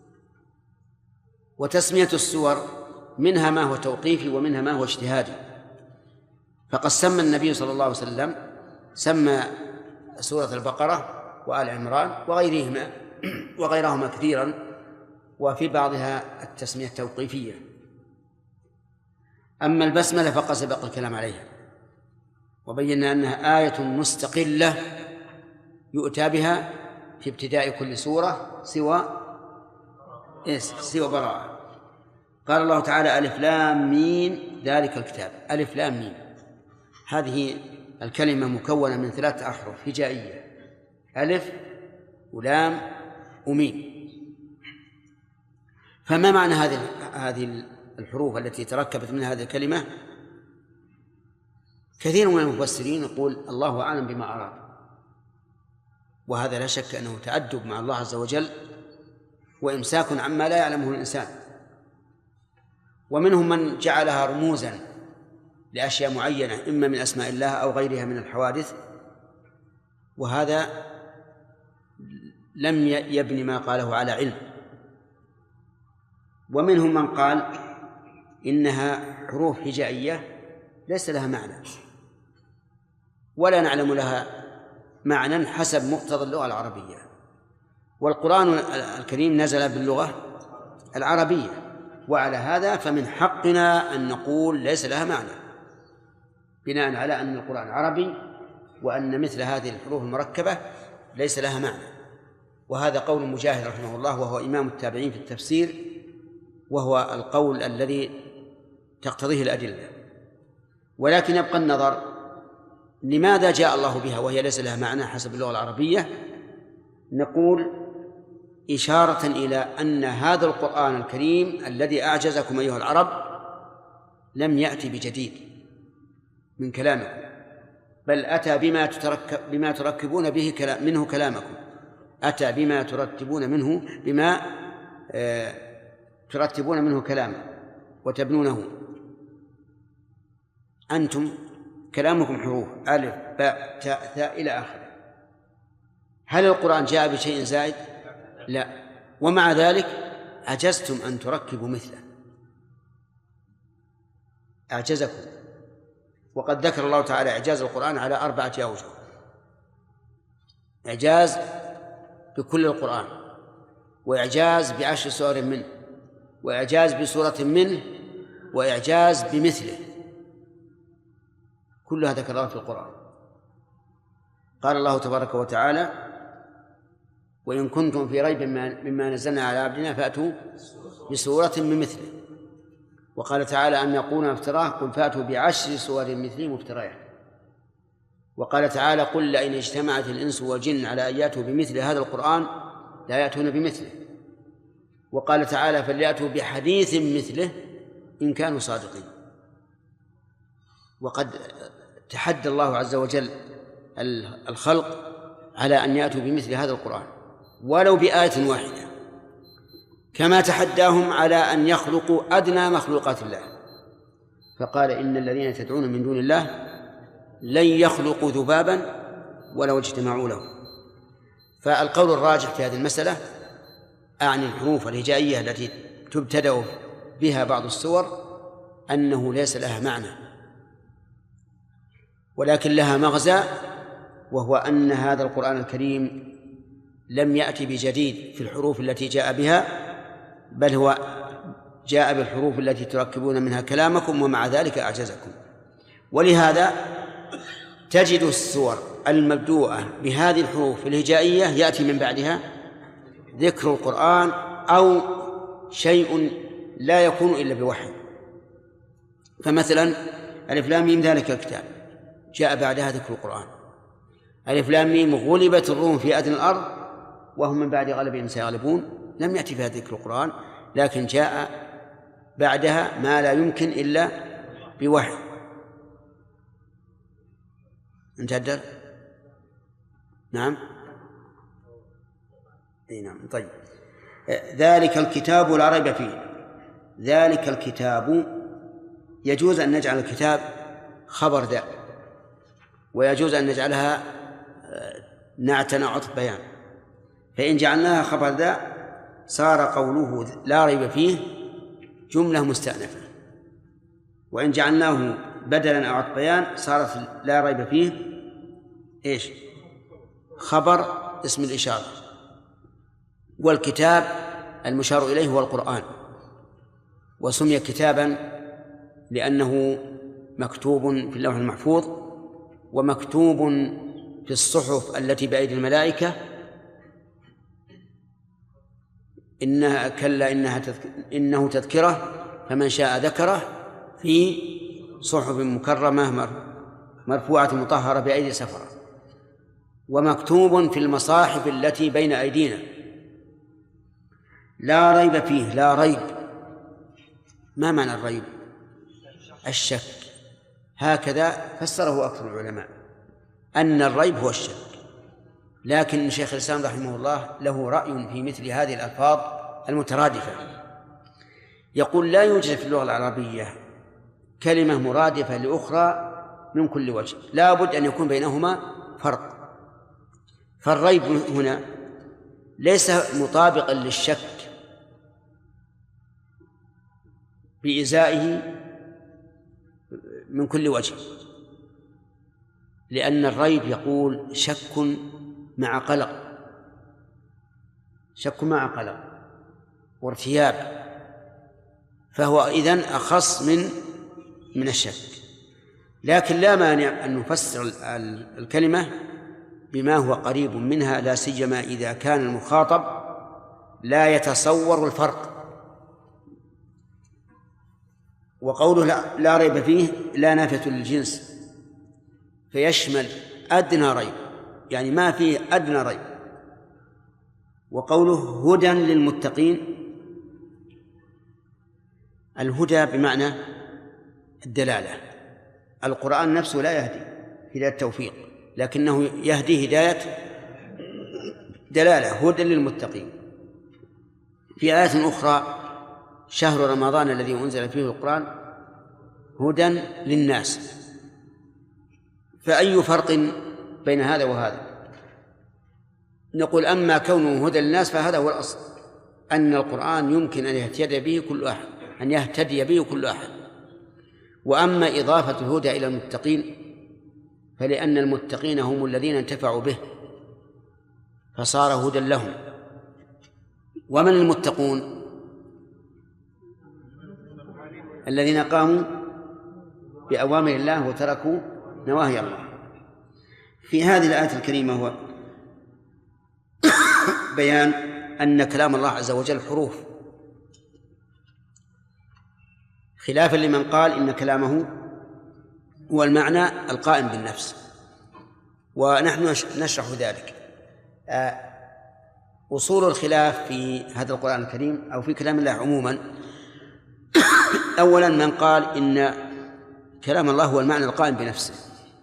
Speaker 1: وتسمية السور منها ما هو توقيفي ومنها ما هو اجتهادي، فقد سمى النبي صلى الله عليه وسلم سمى سورة البقرة وآل عمران وغيرهما وغيرهما كثيرا، وفي بعضها التسمية التوقيفية. أما البسملة فقد سبق الكلام عليها وبينا أنها آية مستقلة يؤتى بها في ابتداء كل سورة سوى سوى براءة. قال الله تعالى: ألف لام ميم، ذلك الكتاب. ألف لام ميم هذه الكلمة مكونة من ثلاثة أحرف هجائية: ألف ولام وميم. فما معنى هذه هذه الحروف التي تركبت من هذه الكلمة؟ كثير من المفسرين يقول الله أعلم بما أراد، وهذا لا شك أنه تأدب مع الله عز وجل وإمساك عما لا يعلمه الإنسان. ومنهم من جعلها رموزا لأشياء معينة إما من أسماء الله أو غيرها من الحوادث، وهذا لم يبني ما قاله على علم. ومنهم من قال إنها حروف هجائية ليس لها معنى ولا نعلم لها معنى حسب مقتضى اللغة العربية، والقرآن الكريم نزل باللغة العربية، وعلى هذا فمن حقنا أن نقول ليس لها معنى بناء على أن القرآن عربي وأن مثل هذه الحروف المركبة ليس لها معنى. وهذا قول مجاهد رحمه الله وهو إمام التابعين في التفسير، وهو القول الذي تقتضيه الأدلة. ولكن يبقى النظر لماذا جاء الله بها وهي ليس لها معنى حسب اللغة العربية. نقول إشارة إلى أن هذا القرآن الكريم الذي أعجزكم أيها العرب لم يأتي بجديد من كلامكم، بل أتى بما تتركب بما تركبون به كلام منه كلامكم، أتى بما ترتبون منه بما آه ترتبون منه كلامه وتبنونه. أنتم كلامكم حروف ألف باء تاء ثاء إلى آخره. هل القرآن جاء بشيء زائد؟ لا، ومع ذلك عجزتم أن تركبوا مثله، أعجزكم. وقد ذكر الله تعالى إعجاز القرآن على أربعة أوجه: إعجاز بكل القرآن، وإعجاز بعشر سور منه، وإعجاز بسورة منه، وإعجاز بمثله، كلها ذكرها في القرآن. قال الله تبارك وتعالى: وإن كنتم في ريب مما نزلنا على عبدنا فأتوا بسورة من مثله. وقال تعالى: أم يقولون افتراه قل فأتوا بعشر سور مثله مفتريات. وقال تعالى: قل لئن اجتمعت الإنس والجن على أن يأتوا بمثل هذا القرآن لا يأتون بمثله. وقال تعالى: فليأتوا بحديث مثله إن كانوا صادقين. وقد تحدى الله عز وجل الخلق على أن يأتوا بمثل هذا القرآن ولو بآية واحدة، كما تحداهم على أن يخلقوا أدنى مخلوقات الله. فقال: إن الذين تدعون من دون الله لن يخلقوا ذبابا ولو اجتمعوا له. فالقول الراجح في هذه المسألة أعني الحروف الهجائية التي تبتدأ بها بعض السور أنه ليس لها معنى ولكن لها مغزى، وهو أن هذا القرآن الكريم لم يأتي بجديد في الحروف التي جاء بها، بل هو جاء بالحروف التي تركبون منها كلامكم، ومع ذلك أعجزكم. ولهذا تجد السور المبدوءة بهذه الحروف الهجائية يأتي من بعدها ذكر القرآن أو شيء لا يكون إلا بوحي. فمثلا ألف لام ميم ذلك الكتاب جاء بعدها ذكر القرآن. ألف لام ميم غلبت الروم في أدنى الأرض وهم من بعد غلبهم سيغلبون، لم يأتي فيها ذكر القرآن، لكن جاء بعدها ما لا يمكن إلا بوحي. انتهى؟ نعم. اي نعم. طيب، ذلك الكتاب لا ريب فيه. ذلك الكتاب يجوز أن نجعل الكتاب خبر ذا، ويجوز أن نجعلها نعتنا عطف بيان. فإن جعلناها خبر ذا صار قوله لا ريب فيه جملة مستأنفة، وإن جعلناه بدلا أو عطف بيان صارت لا ريب فيه إيش؟ خبر اسم الإشارة. والكتاب المشار إليه هو القرآن، وسمي كتابا لأنه مكتوب في اللوح المحفوظ، ومكتوب في الصحف التي بأيدي الملائكة. إنها كلا إنها تذك... إنه تذكرة فمن شاء ذكره في صحف مكرمة مرفوعة مطهرة بأيدي سفرة، ومكتوب في المصاحف التي بين أيدينا. لا ريب فيه. لا ريب، ما معنى الريب؟ الشك. هكذا فسره أكثر العلماء، أن الريب هو الشك. لكن شيخ الإسلام رحمه الله له رأي في مثل هذه الألفاظ المترادفة. يقول لا يوجد في اللغة العربية كلمة مرادفة لأخرى من كل وجه، لا بد أن يكون بينهما فرق. فالريب هنا ليس مطابقا للشك بإزائه من كل وجه، لأن الريب يقول شك مع قلق، شك مع قلق وارتياب، فهو إذن أخص من من الشك. لكن لا مانع أن نفسر الكلمة بما هو قريب منها، لا سيما إذا كان المخاطب لا يتصور الفرق. وقوله لا, لا ريب فيه لا نافية للجنس، فيشمل أدنى ريب، يعني ما فيه أدنى ريب. وقوله هدى للمتقين، الهدى بمعنى الدلالة. القرآن نفسه لا يهدي هداية التوفيق، لكنه يهدي هداية دلالة، هدى للمتقين. في آية أخرى شهر رمضان الذي أنزل فيه القرآن هدى للناس. فأي فرق بين هذا وهذا؟ نقول أما كونه هدى للناس فهذا هو الأصل، أن القرآن يمكن أن يهتدي به كل أحد، أن يهتدي به كل أحد. وأما إضافة الهدى إلى المتقين فلأن المتقين هم الذين انتفعوا به فصار هدى لهم. ومن المتقون؟ الذين قاموا بأوامر الله وتركوا نواهي الله. في هذه الآية الكريمة هو بيان أن كلام الله عز وجل حروف، خلافا لمن قال إن كلامه هو المعنى القائم بالنفس، ونحن نشرح ذلك. أصول الخلاف في هذا القرآن الكريم أو في كلام الله عموما: أولا من قال إن كلام الله هو المعنى القائم بنفسه،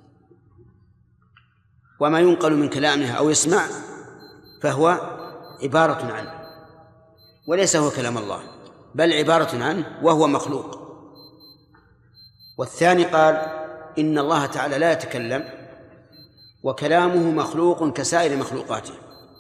Speaker 1: وما ينقل من كلامه أو يسمع فهو عبارة عنه وليس هو كلام الله، بل عبارة عنه وهو مخلوق. والثاني قال إن الله تعالى لا يتكلم وكلامه مخلوق كسائر مخلوقاته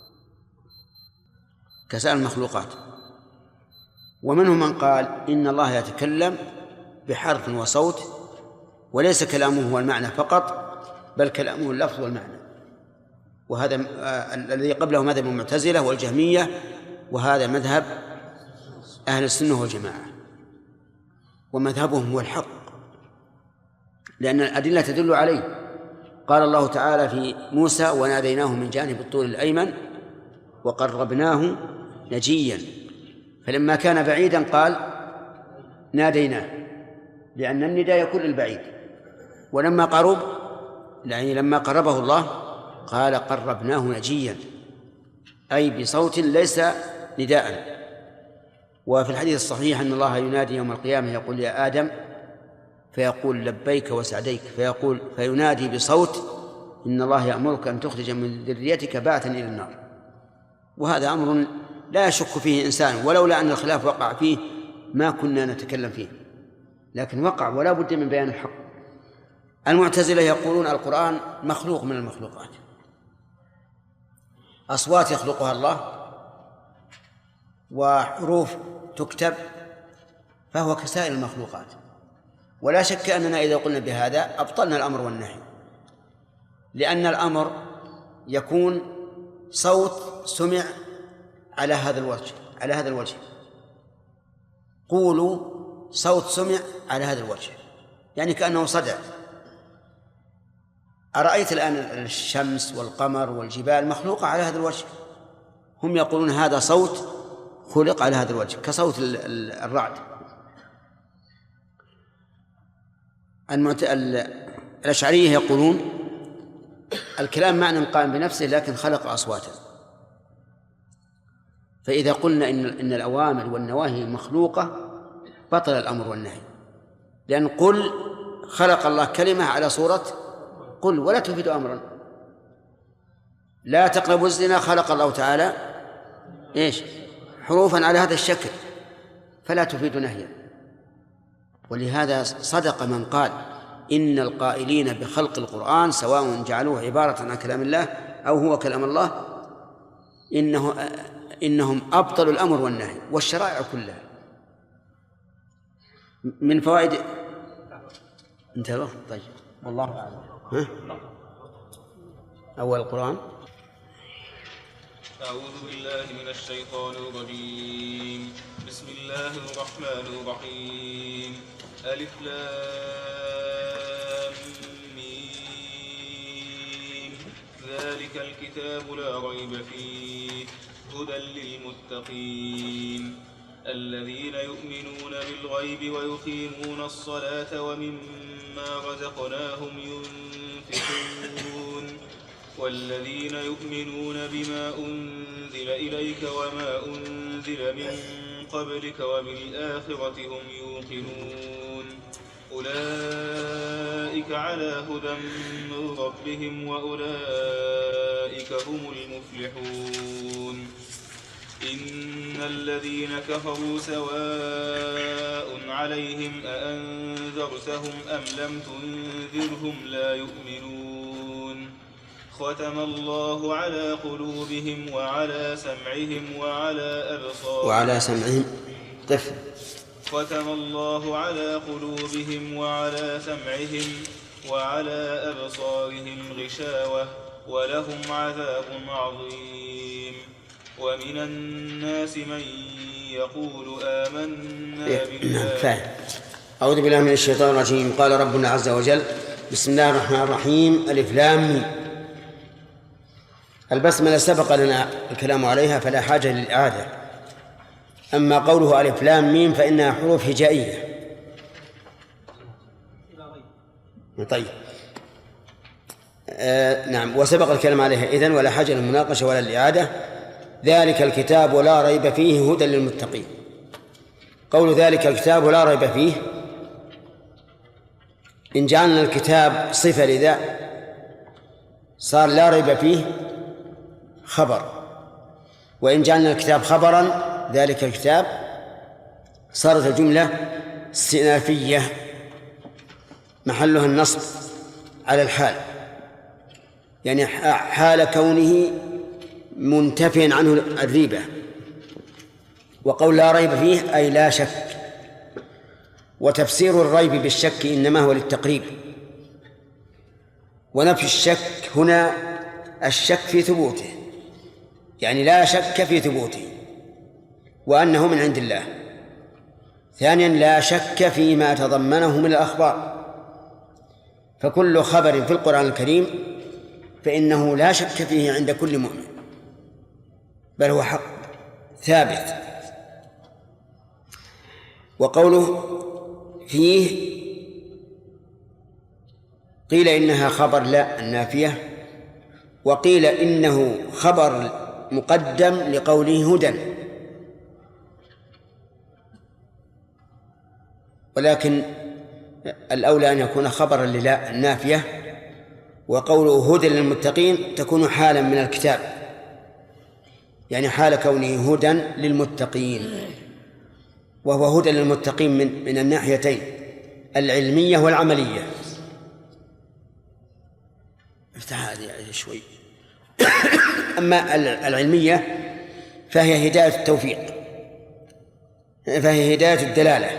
Speaker 1: كسائر المخلوقات. ومنهم من قال إن الله يتكلم بحرف وصوت وليس كلامه هو المعنى فقط، بل كلامه اللفظ والمعنى. وهذا آه الذي قبله مذهب المعتزلة والجهمية، وهذا مذهب أهل السنة والجماعة، ومذهبهم هو الحق، لأن الأدلة تدل عليه. قال الله تعالى في موسى: وناديناه من جانب الطور الأيمن وقربناه نجيا. فلما كان بعيدا قال ناديناه، لأن النداء يكون للبعيد. ولما قرب، يعني لما قربه الله، قال قربناه نجيا، أي بصوت ليس نداء. وفي الحديث الصحيح أن الله ينادي يوم القيامة يقول: يا آدم، فيقول: لبيك وسعديك، فيقول فينادي بصوت: إن الله يأمرك أن تخرج من ذريتك بعثا إلى النار. وهذا أمر لا يشك فيه إنسان، ولولا أن الخلاف وقع فيه ما كنا نتكلم فيه، لكن وقع ولا بد من بيان الحق. المعتزلة يقولون القرآن مخلوق من المخلوقات، أصوات يخلقها الله وحروف تكتب، فهو كسائر المخلوقات. ولا شك أننا إذا قلنا بهذا أبطلنا الأمر والنهي، لأن الأمر يكون صوت سمع على هذا الوجه على هذا الوجه قولوا صوت سمع على هذا الوجه، يعني كأنه صدع. أرأيت الآن الشمس والقمر والجبال مخلوقة على هذا الوجه، هم يقولون هذا صوت خلق على هذا الوجه كصوت الرعد. الأشعرية يقولون الكلام معنى قائم بنفسه لكن خلق أصواتا. فإذا قلنا إن إن الأوامر والنواهي مخلوقة بطل الأمر والنهي، لأن قل خلق الله كلمة على صورة قل ولا تفيد أمرا. لا تقربوا الزنا خلق الله تعالى إيش حروفا على هذا الشكل فلا تفيد نهيا. ولهذا صدق من قال إن القائلين بخلق القرآن سواء جعلوه عبارة عن كلام الله أو هو كلام الله إنه إنهم أبطلوا الأمر والنهي والشرائع كلها. من فوائد انتهى. طيب والله أعلم. ها؟ أول القرآن.
Speaker 3: أعوذ بالله من الشيطان الرجيم. بسم الله الرحمن الرحيم. ألف لام ميم. ذلك الكتاب لا ريب فيه هدى للمتقين الذين يؤمنون بالغيب ويقيمون الصلاة ومما رزقناهم ينفقون والذين يؤمنون بما أنزل إليك وما أنزل من قبلك وبالآخرة هم يوقنون أولئك على هدى من ربهم وأولئك هم المفلحون. إن الذين كفروا سواء عليهم أأنذرتهم أم لم تنذرهم لا يؤمنون ختم الله على قلوبهم وعلى سمعهم وعلى أبصارهم
Speaker 1: وعلى سمعهم تف
Speaker 3: ختم الله على قلوبهم وعلى سمعهم وعلى أبصارهم غشاوة ولهم عذاب عظيم. ومن الناس من يقول آمنا بالله.
Speaker 1: أعوذ بالله من الشيطان الرجيم. قال ربنا عز وجل: بسم الله الرحمن الرحيم. ألف لام ميم. البسملة سبق لنا الكلام عليها فلا حاجة للإعادة. أما قوله ألف لام ميم فإنها حروف هجائية. طيب آه نعم، وسبق الكلام عليها إذن ولا حاجة للمناقشة ولا الإعادة. ذلك الكتاب ولا ريب فيه هدى للمتقين. قول ذلك الكتاب ولا ريب فيه، إن جعلنا الكتاب صفة لذا صار لا ريب فيه خبر، وإن جعلنا الكتاب خبرا ذلك الكتاب صارت الجملة استئنافية محلها النصب على الحال، يعني حال كونه منتفيا عنه الريبة. وقول لا ريب فيه أي لا شك. وتفسير الريب بالشك إنما هو للتقريب، ونفي الشك هنا الشك في ثبوته، يعني لا شك في ثبوته وأنه من عند الله. ثانيا لا شك فيما تضمنه من الأخبار، فكل خبر في القرآن الكريم فإنه لا شك فيه عند كل مؤمن، بل هو حق ثابت. وقوله فيه قيل إنها خبر لا النافية، وقيل إنه خبر مقدم لقوله هدى، ولكن الأولى أن يكون خبرا للا النافية، وقوله هدى للمتقين تكون حالا من الكتاب، يعني حال كونه هدى للمتقين، وهو هدى للمتقين من, من الناحيتين العلمية والعملية. افتح هذه شوي. أما العلمية فهي هداية التوفيق، فهي هداية الدلالة،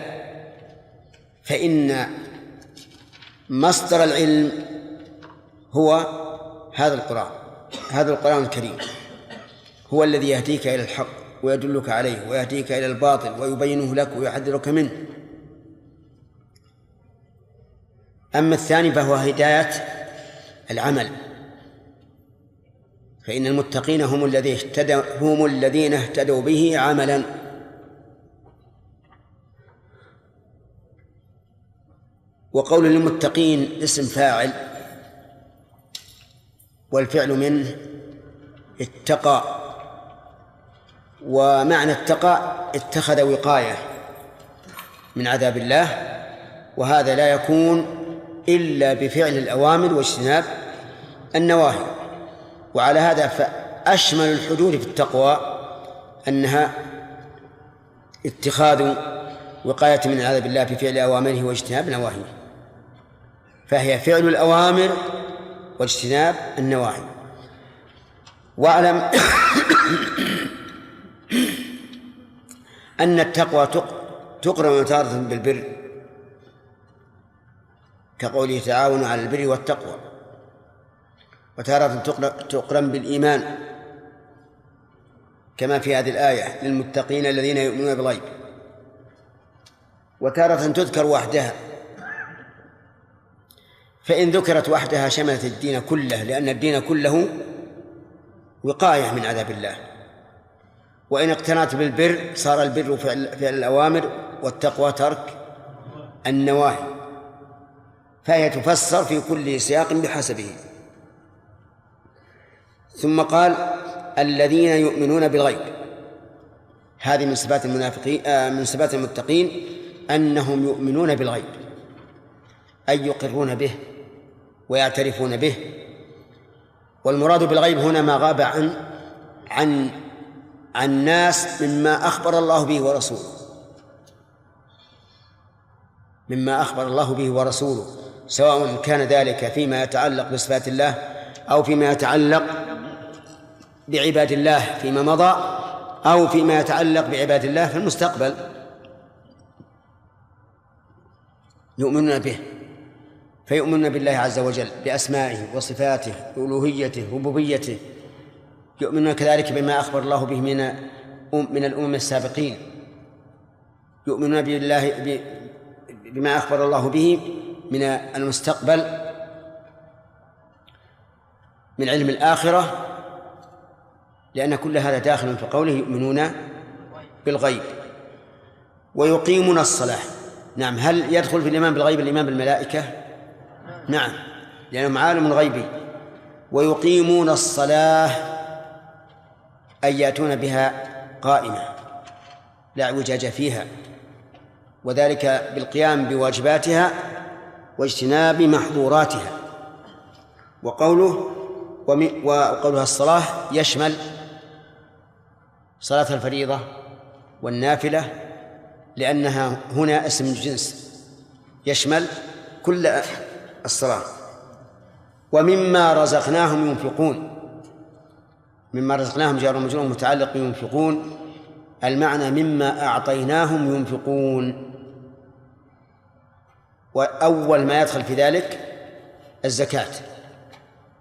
Speaker 1: فإن مصدر العلم هو هذا القرآن، هذا القرآن الكريم هو الذي يهديك إلى الحق ويدلك عليه ويهديك إلى الباطل ويبينه لك ويحذرك منه. أما الثاني فهو هداية العمل، فإن المتقين هم الذين اهتدوا هم الذين اهتدوا به عملا. وقول للمتقين اسم فاعل، والفعل منه اتقى، ومعنى اتقى اتخذ وقاية من عذاب الله، وهذا لا يكون إلا بفعل الأوامر واجتناب النواهي. وعلى هذا فأشمل الحدود في التقوى أنها اتخاذ وقاية من عذاب الله بفعل أوامره واجتناب نواهيه، فهي فعل الأوامر واجتناب النواهي. واعلم أن التقوى تقرن تارة بالبر، كقوله تعاونوا على البر والتقوى، وتارة تقرن بالإيمان كما في هذه الآية للمتقين الذين يؤمنون بالغيب، وتارة تذكر وحدها، فإن ذكرت وحدها شملت الدين كله، لأن الدين كله وقاية من عذاب الله. وإن اقتنعت بالبر صار البر فعل, فعل الأوامر، والتقوى ترك النواهي، فهي تفسر في كل سياق بحسبه. ثم قال الذين يؤمنون بالغيب، هذه من صفات المنافقين آه من صفات المتقين أنهم يؤمنون بالغيب، أي يقرون به ويعترفون به. والمراد بالغيب هنا ما غاب عن عن عن الناس مما أخبر الله به ورسوله، مما أخبر الله به ورسوله، سواء كان ذلك فيما يتعلق بصفات الله أو فيما يتعلق بعباد الله فيما مضى، أو فيما يتعلق بعباد الله في المستقبل، يؤمنون به، فيؤمنون بالله عز وجل بأسمائه وصفاته وألوهيته وربوبيته. يؤمنون كذلك بما أخبر الله به من من الأمم السابقين، يؤمنون بالله بما أخبر الله به من المستقبل من علم الآخرة، لأن كل هذا داخل في قوله يؤمنون بالغيب. ويقيمون الصلاة، نعم. هل يدخل في الإيمان بالغيب الإيمان بالملائكة؟ نعم، لأنهم عالم غيبي. ويقيمون الصلاة أي يأتون بها قائمة لا اعوجاج فيها، وذلك بالقيام بواجباتها واجتناب محظوراتها. وقوله وقولها الصلاة يشمل صلاة الفريضة والنافلة، لأنها هنا اسم جنس يشمل كل الصلاة. ومما رزقناهم ينفقون، مما رزقناهم جار ومجرور متعلق ينفقون، المعنى مما أعطيناهم ينفقون. وأول ما يدخل في ذلك الزكاة،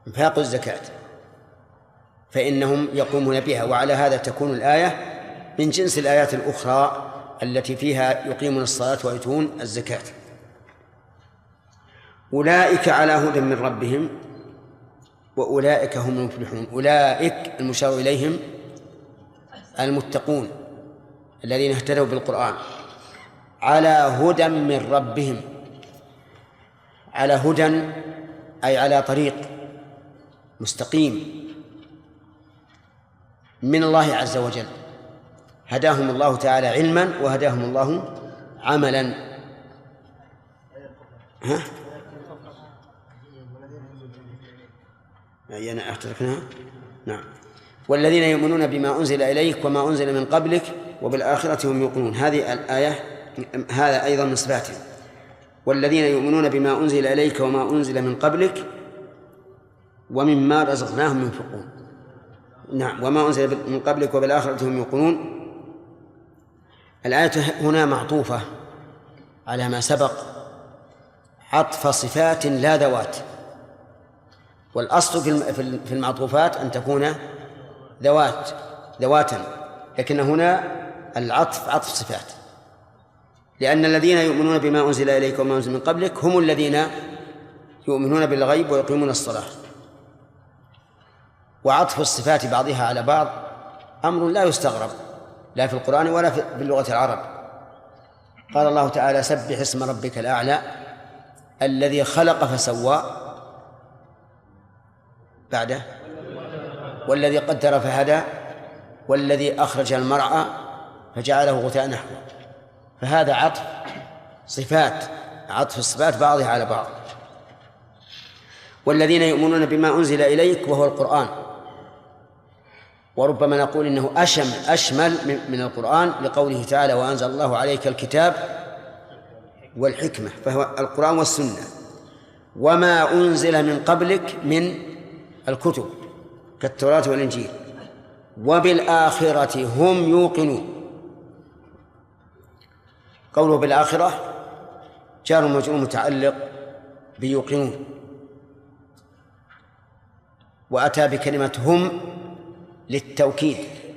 Speaker 1: إنفاق الزكاة فإنهم يقومون بها. وعلى هذا تكون الآية من جنس الآيات الأخرى التي فيها يقيمون الصلاة ويؤتون الزكاة. أولئك على هدى من ربهم وأولئك هم المفلحون. أولئك المشار إليهم المتقون الذين اهتدوا بالقرآن على هدى من ربهم. على هدى أي على طريق مستقيم من الله عز وجل، هداهم الله تعالى علما وهداهم الله عملا. ها؟ أنا أحتركناها. نعم. والذين يؤمنون بما أنزل إليك وما أنزل من قبلك وبالآخرة هم يوقنون. هذه الآية هذا أيضا من صفاتهم. والذين يؤمنون بما أنزل إليك وما أنزل من قبلك ومما رزقناهم ينفقون. نعم. وما أنزل من قبلك وبالآخرة هم يوقنون. الآية هنا معطوفة على ما سبق عطف صفات لا ذوات، والأصل في المعطوفات أن تكون ذوات ذواتا، لكن هنا العطف عطف صفات، لأن الذين يؤمنون بما أنزل إليك وما أنزل من قبلك هم الذين يؤمنون بالغيب ويقيمون الصلاة. وعطف الصفات بعضها على بعض أمر لا يستغرب لا في القرآن ولا في اللغة العرب. قال الله تعالى: سبح اسم ربك الأعلى الذي خلق فسوى، بعده والذي قدر فهدى والذي أخرج المرعى فجعله غثاء نحوه. فهذا عطف صفات، عطف الصفات بعضها على بعض. والذين يؤمنون بما أنزل إليك وهو القرآن، وربما نقول إنه أشمل أشمل من القرآن لقوله تعالى: وأنزل الله عليك الكتاب والحكمة، فهو القرآن والسنة. وما أنزل من قبلك من الكتب كالتوراة والإنجيل. وبالآخرة هم يوقنون. قوله بالآخرة جار ومجرور متعلق بيوقنون، وأتى بكلمة هم للتوكيد،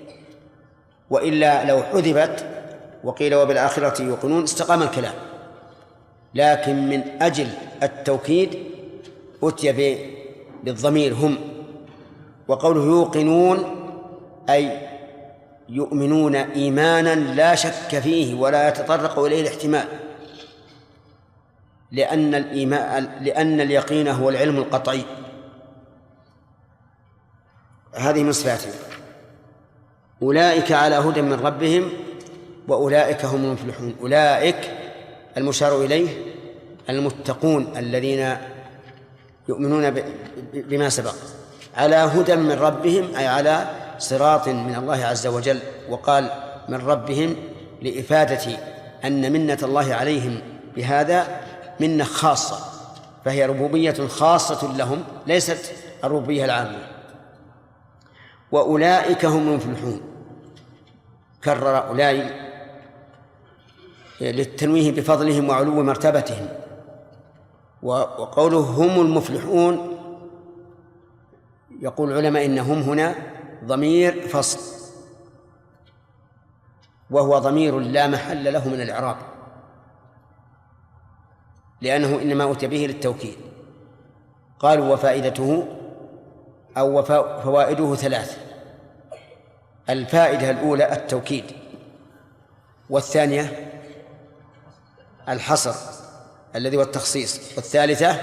Speaker 1: وإلا لو حذفت وقيل وبالآخرة يوقنون استقام الكلام، لكن من أجل التوكيد أتي بالضمير هم. وقوله يوقنون أي يؤمنون إيمانا لا شك فيه ولا يتطرق إليه الاحتمال، لأن الإيمان لأن اليقين هو العلم القطعي. هذه من صفاتهم. أولئك على هدى من ربهم وأولئك هم المفلحون. أولئك المشار إليه المتقون الذين يؤمنون بما سبق. على هدى من ربهم أي على صراط من الله عز وجل. وقال من ربهم لإفادة أن منة الله عليهم بهذا منة خاصة، فهي ربوبية خاصة لهم ليست الربوبية العامة. وأولئك هم المفلحون، كرر أولئك للتنويه بفضلهم وعلو مرتبتهم. وقوله هم المفلحون يقول العلماء إنهم هنا ضمير فصل، وهو ضمير لا محل له من الإعراب، لأنه إنما أتي به للتوكيد. قالوا وفائدته أو فوائده ثلاث: الفائدة الأولى التوكيد، والثانية الحصر الذي هو التخصيص، والثالثة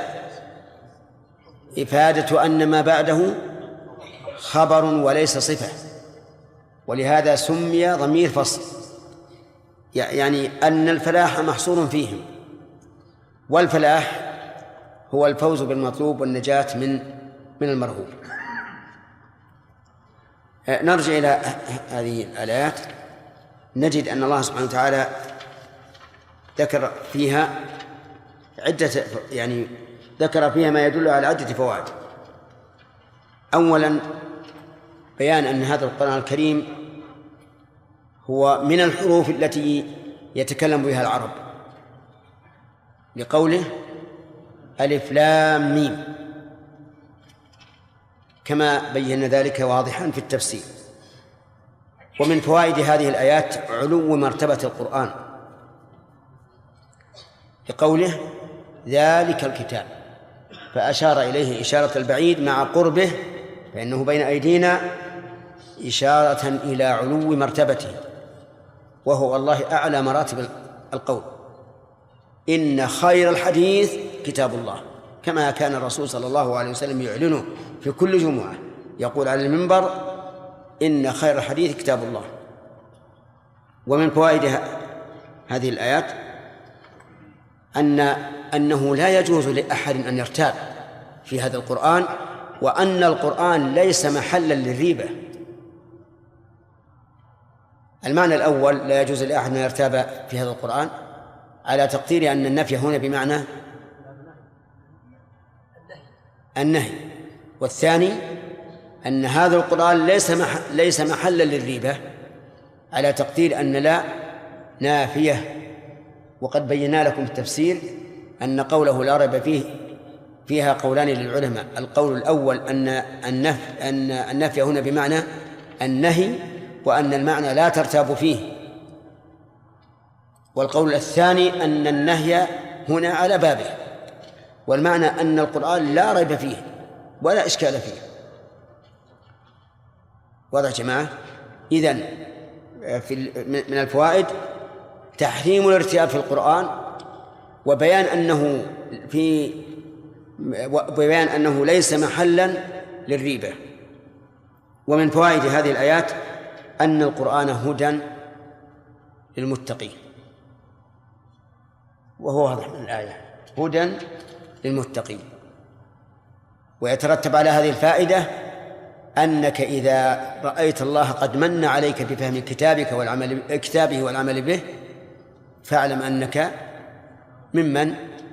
Speaker 1: إفادة أن ما بعده خبر وليس صفة، ولهذا سمي ضمير فصل، يعني أن الفلاح محصور فيهم، والفلاح هو الفوز بالمطلوب والنجاة من من المرهوب. نرجع إلى هذه الآيات نجد أن الله سبحانه وتعالى ذكر فيها عدة يعني ذكر فيها ما يدل على عدة فوائد. أولا بيان أن هذا القرآن الكريم هو من الحروف التي يتكلم بها العرب، لقوله ألف لام ميم، كما بينا ذلك واضحا في التفسير. ومن فوائد هذه الآيات علو مرتبة القرآن بقوله ذلك الكتاب، فأشار إليه إشارة البعيد مع قربه فإنه بين أيدينا إشارة إلى علو مرتبته، وهو الله أعلى مراتب القول. إن خير الحديث كتاب الله، كما كان الرسول صلى الله عليه وسلم يعلنه في كل جمعة، يقول على المنبر إن خير الحديث كتاب الله. ومن فوائد هذه الآيات أن أنه لا يجوز لأحد أن يرتاب في هذا القرآن، وأن القرآن ليس محلا للريبة. المعنى الأول لا يجوز لأحد أن يرتاب في هذا القرآن على تقدير أن النفي هنا بمعنى النهي، والثاني أن هذا القرآن ليس مح... ليس محلا للريبة على تقدير أن لا نافية. وقد بينا لكم التفسير أن قوله لا ريب فيه فيها قولان للعلماء. القول الأول أن النفي أن النفي هنا بمعنى النهي، وأن المعنى لا ترتاب فيه. والقول الثاني أن النهي هنا على بابه، والمعنى أن القرآن لا ريب فيه ولا إشكال فيه. واضح جماعة؟ إذن في من الفوائد تحريم الارتياب في القرآن، وبيان أنه في وبيان أنه ليس محلا للريبة. ومن فوائد هذه الآيات أن القرآن هدى للمتقين، وهو واضح من الآية هدى للمتقين. ويترتب على هذه الفائدة أنك إذا رأيت الله قد من عليك بفهم كتابك والعمل كتابه والعمل به فاعلم أنك ممن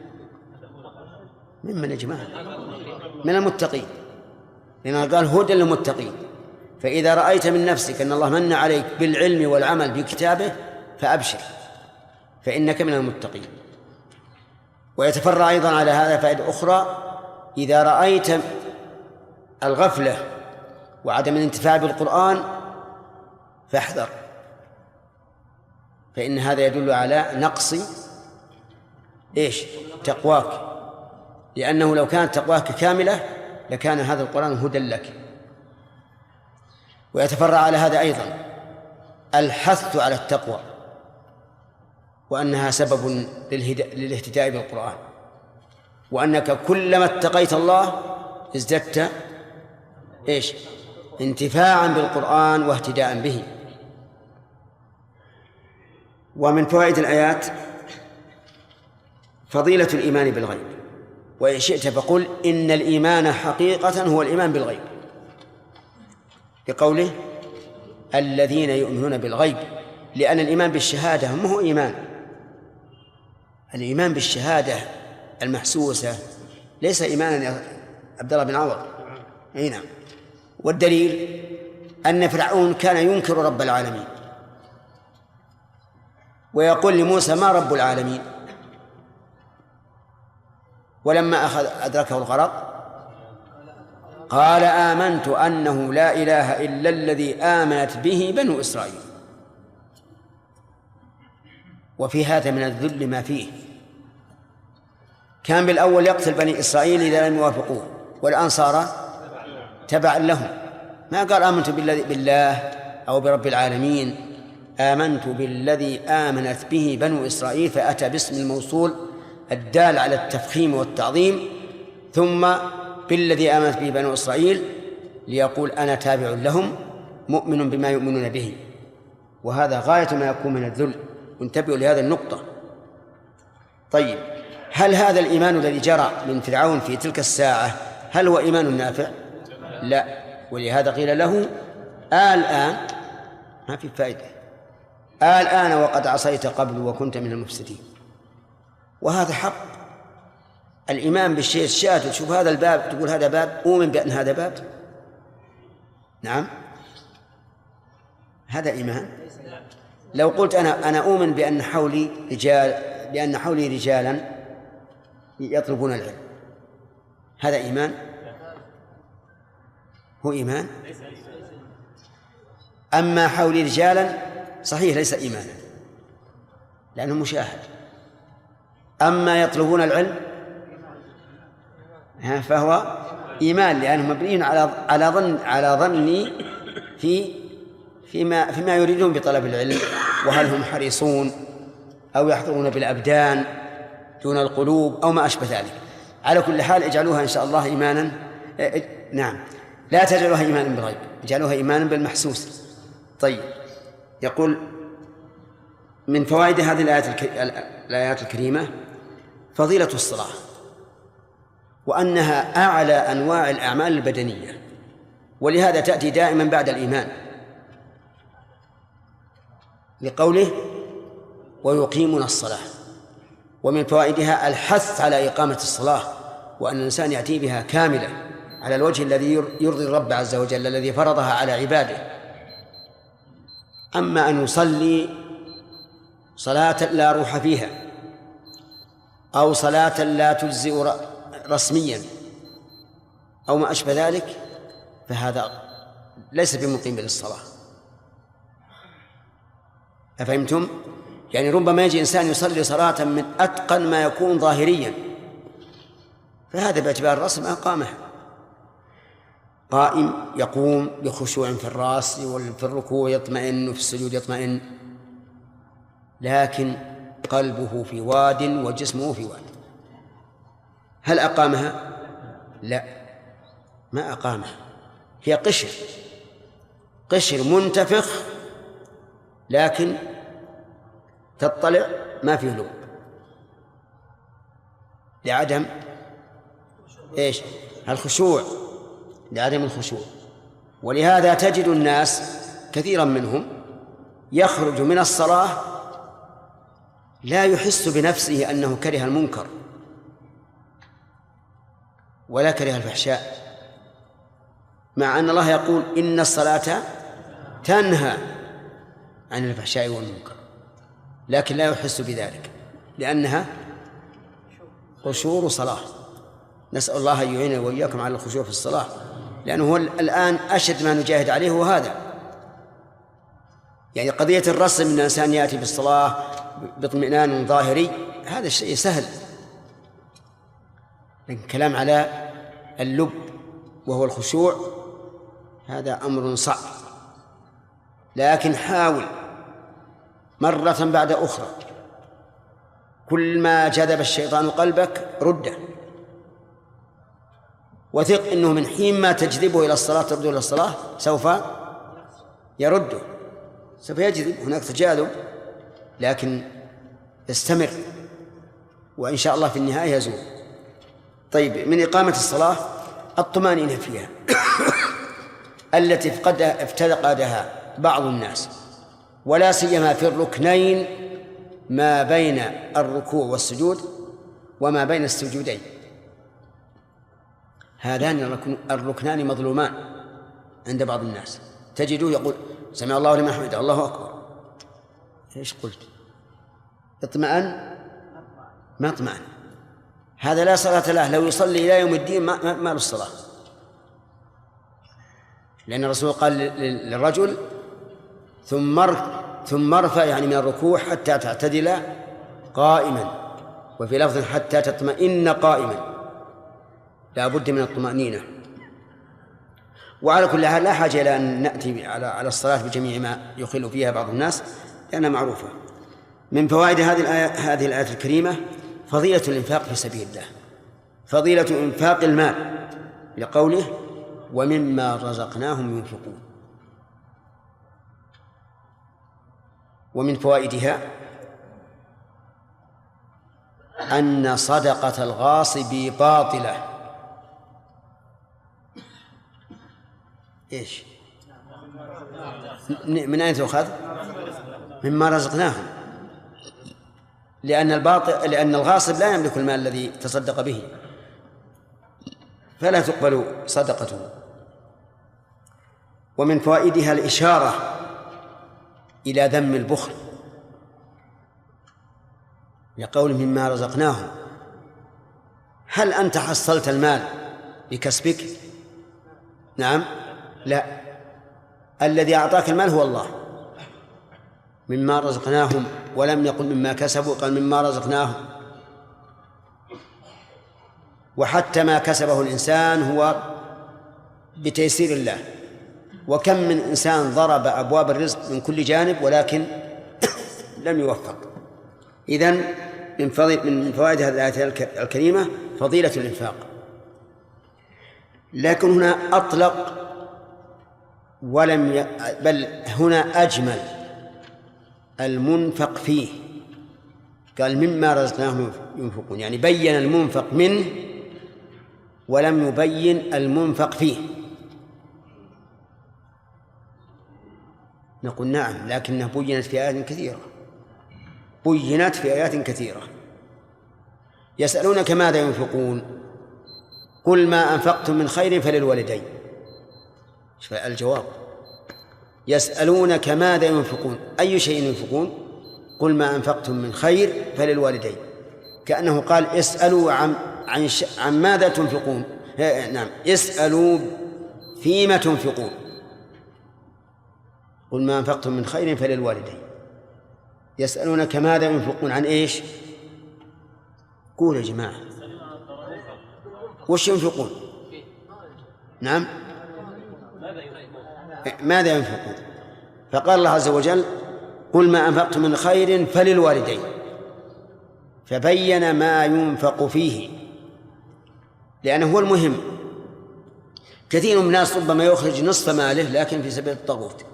Speaker 1: ممن يا جماعة من المتقين، لأنه قال هدى للمتقين. فإذا رأيت من نفسك أن الله من عليك بالعلم والعمل بكتابه فأبشر، فإنك من المتقين. ويتفرع أيضا على هذا فائدة أخرى: إذا رأيت الغفلة وعدم الانتفاع بالقرآن فاحذر، فإن هذا يدل على نقص إيش؟ تقواك، لأنه لو كانت تقواك كاملة لكان هذا القرآن هدى لك. ويتفرع على هذا أيضا الحث على التقوى، وأنها سبب للاهتداء بالقرآن، وأنك كلما اتقيت الله ازددت إيش؟ انتفاعا بالقرآن واهتداء به. ومن فوائد الآيات فضيلة الإيمان بالغيب، وإن شئت فقل إن الإيمان حقيقة هو الإيمان بالغيب، بقوله الذين يؤمنون بالغيب، لأن الإيمان بالشهادة ما هو إيمان. الإيمان بالشهادة المحسوسة ليس إيمانا يا عبد الله بن عوض. أي نعم. والدليل أن فرعون كان ينكر رب العالمين ويقول لموسى ما رب العالمين، ولما أخذ أدركه الغرق قال آمنت أنه لا إله إلا الذي آمنت به بنو إسرائيل. وفي هذا من الذل ما فيه. كان بالأول يقتل بني إسرائيل إذا لم يوافقوه، والآن صار تبعا لهم. ما قال آمنت بالله أو برب العالمين، آمنت بالذي آمنت به بنو إسرائيل، فأتى باسم الموصول الدال على التفخيم والتعظيم، ثم بالذي آمنت به بنو إسرائيل ليقول أنا تابع لهم مؤمن بما يؤمنون به. وهذا غاية ما يكون من الذل، وانتبهوا لهذا النقطة. طيب، هل هذا الإيمان الذي جرى من فرعون في تلك الساعة هل هو إيمان نافع؟ لا. ولهذا قيل له الآن ما في فائدة، الآن وقد عصيت قبل وكنت من المفسدين. وهذا حق. الإيمان بالشيء الشاهد، تشوف هذا الباب تقول هذا باب، أؤمن بأن هذا باب. نعم، هذا إيمان. لو قلت أنا أنا أؤمن بأن حولي رجال بأن حولي رجالا يطلبون العلم، هذا إيمان؟ هو إيمان؟ أما حولي رجالا صحيح ليس إيمانا لأنه مشاهد. أما يطلبون العلم فهو إيمان لأنه مبني على على ظن على ظني في فيما فيما يريدون بطلب العلم، وهل هم حريصون أو يحضرون بالأبدان دون القلوب أو ما أشبه ذلك. على كل حال اجعلوها إن شاء الله إيمانا. نعم، لا تجعلوها إيمانا بالغيب، اجعلوها إيمانا بالمحسوس. طيب، يقول من فوائد هذه الآيات الكريمة فضيلة الصلاة، وأنها أعلى أنواع الأعمال البدنية، ولهذا تأتي دائما بعد الإيمان لقوله ويقيمون الصلاة. ومن فوائدها الحث على إقامة الصلاة، وأن الإنسان يأتي بها كاملة على الوجه الذي يرضي الرب عز وجل الذي فرضها على عباده. أما أن يصلي صلاة لا روح فيها أو صلاة لا تجزئ رسميا أو ما أشبه ذلك فهذا ليس بمقيم للصلاة. أفهمتم؟ يعني ربما يجي إنسان يصلي صلاة من أتقن ما يكون ظاهريا، فهذا باعتبار الرسم ما قامه، قائم يقوم بخشوع في الرأس وفي الركوع يطمئن وفي السجود يطمئن، لكن قلبه في واد وجسمه في واد. هل أقامها؟ لا، ما أقامها، هي قشر قشر منتفخ، لكن تطلع ما فيه لب لعدم إيش؟ الخشوع، لعدم الخشوع. ولهذا تجد الناس كثيرا منهم يخرج من الصلاة لا يحس بنفسه أنه كره المنكر ولا كره الفحشاء، مع أن الله يقول إن الصلاة تنهى عن الفحشاء والمنكر، لكن لا يحس بذلك لأنها قشور صلاة. نسأل الله أن يعيننا وإياكم على الخشوع في الصلاة، لأنه هو الآن أشد ما نجاهد عليه هو هذا. يعني قضية الرسم من الإنسان يأتي بالصلاة باطمئنان ظاهري هذا الشيء سهل، لكن كلام على اللب وهو الخشوع هذا أمر صعب. لكن حاول مرة بعد أخرى، كل ما جذب الشيطان قلبك رده، وثق أنه من حين ما تجذبه إلى الصلاة ترده إلى الصلاة سوف يرده، سوف يجذب، هناك تجاذب، لكن استمر وإن شاء الله في النهاية يزول. طيب، من إقامة الصلاة الطمأنينة فيها التي افتقدها بعض الناس، ولا سيما في الركنين ما بين الركوع والسجود وما بين السجودين، هذان الركنان مظلومان عند بعض الناس. تجده يقول سمع الله لمن حمده الله أكبر، ايش قلت؟ اطمئن؟ ما اطمئن، هذا لا صلاة له، لو يصلي إلى يوم الدين ما, ما, ما له الصلاة، لأن الرسول قال للرجل ثم ثم ارفع يعني من الركوع حتى تعتدل قائما، وفي لفظ حتى تطمئن قائما، لا بد من الطمأنينة. وعلى كل حال لا حاجة إلى أن نأتي على على الصلاة بجميع ما يخل فيها بعض الناس لأنها معروفة. من فوائد هذه الآية هذه الآية الكريمة فضيلة الإنفاق في سبيل الله، فضيلة إنفاق المال لقوله ومما رزقناهم ينفقون. ومن فوائدها أن صدقة الغاصب باطلة. إيش؟ من أين تؤخذ؟ مما رزقناهم، لأن الباطل لأن الغاصب لا يملك المال الذي تصدق به، فلا تقبل صدقته. ومن فوائدها الإشارة إلى ذم البخل لقول مما رزقناهم. هل أنت حصلت المال بكسبك؟ نعم، لا، الذي أعطاك المال هو الله. مما رزقناهم، ولم يقل مما كسبوا، قال مما رزقناهم. وحتى ما كسبه الإنسان هو بتيسير الله. وكم من إنسان ضرب أبواب الرزق من كل جانب ولكن لم يوفق. إذن من من فوائد هذه الآية الكريمة فضيلة الإنفاق. لكن هنا أطلق ولم ي... بل هنا أجمل المنفق فيه، قال مما رزقناهم ينفقون، يعني بين المنفق منه ولم يبين المنفق فيه. نقول نعم، لكنها بينت في آيات كثيرة، بينت في آيات كثيرة. يسألونك ماذا ينفقون قل ما أنفقتم من خير فللوالدين. الجواب يسألونك ماذا ينفقون، أي شيء ينفقون؟ قل ما أنفقتم من خير فللوالدين، كأنه قال اسألوا عن, عن, عن ماذا تنفقون. نعم، اسألوا فيما تنفقون. قل ما أنفقتم من خير فللوالدين. يسألونك ماذا ينفقون، عن إيش؟ قول يا جماعة، وش ينفقون؟ نعم، ماذا ينفقون؟ فقال الله عز وجل قل ما أنفقتم من خير فللوالدين، فبين ما ينفق فيه، لأنه هو المهم. كثير من الناس ربما يخرج نصف ماله لكن في سبيل الطاغوت،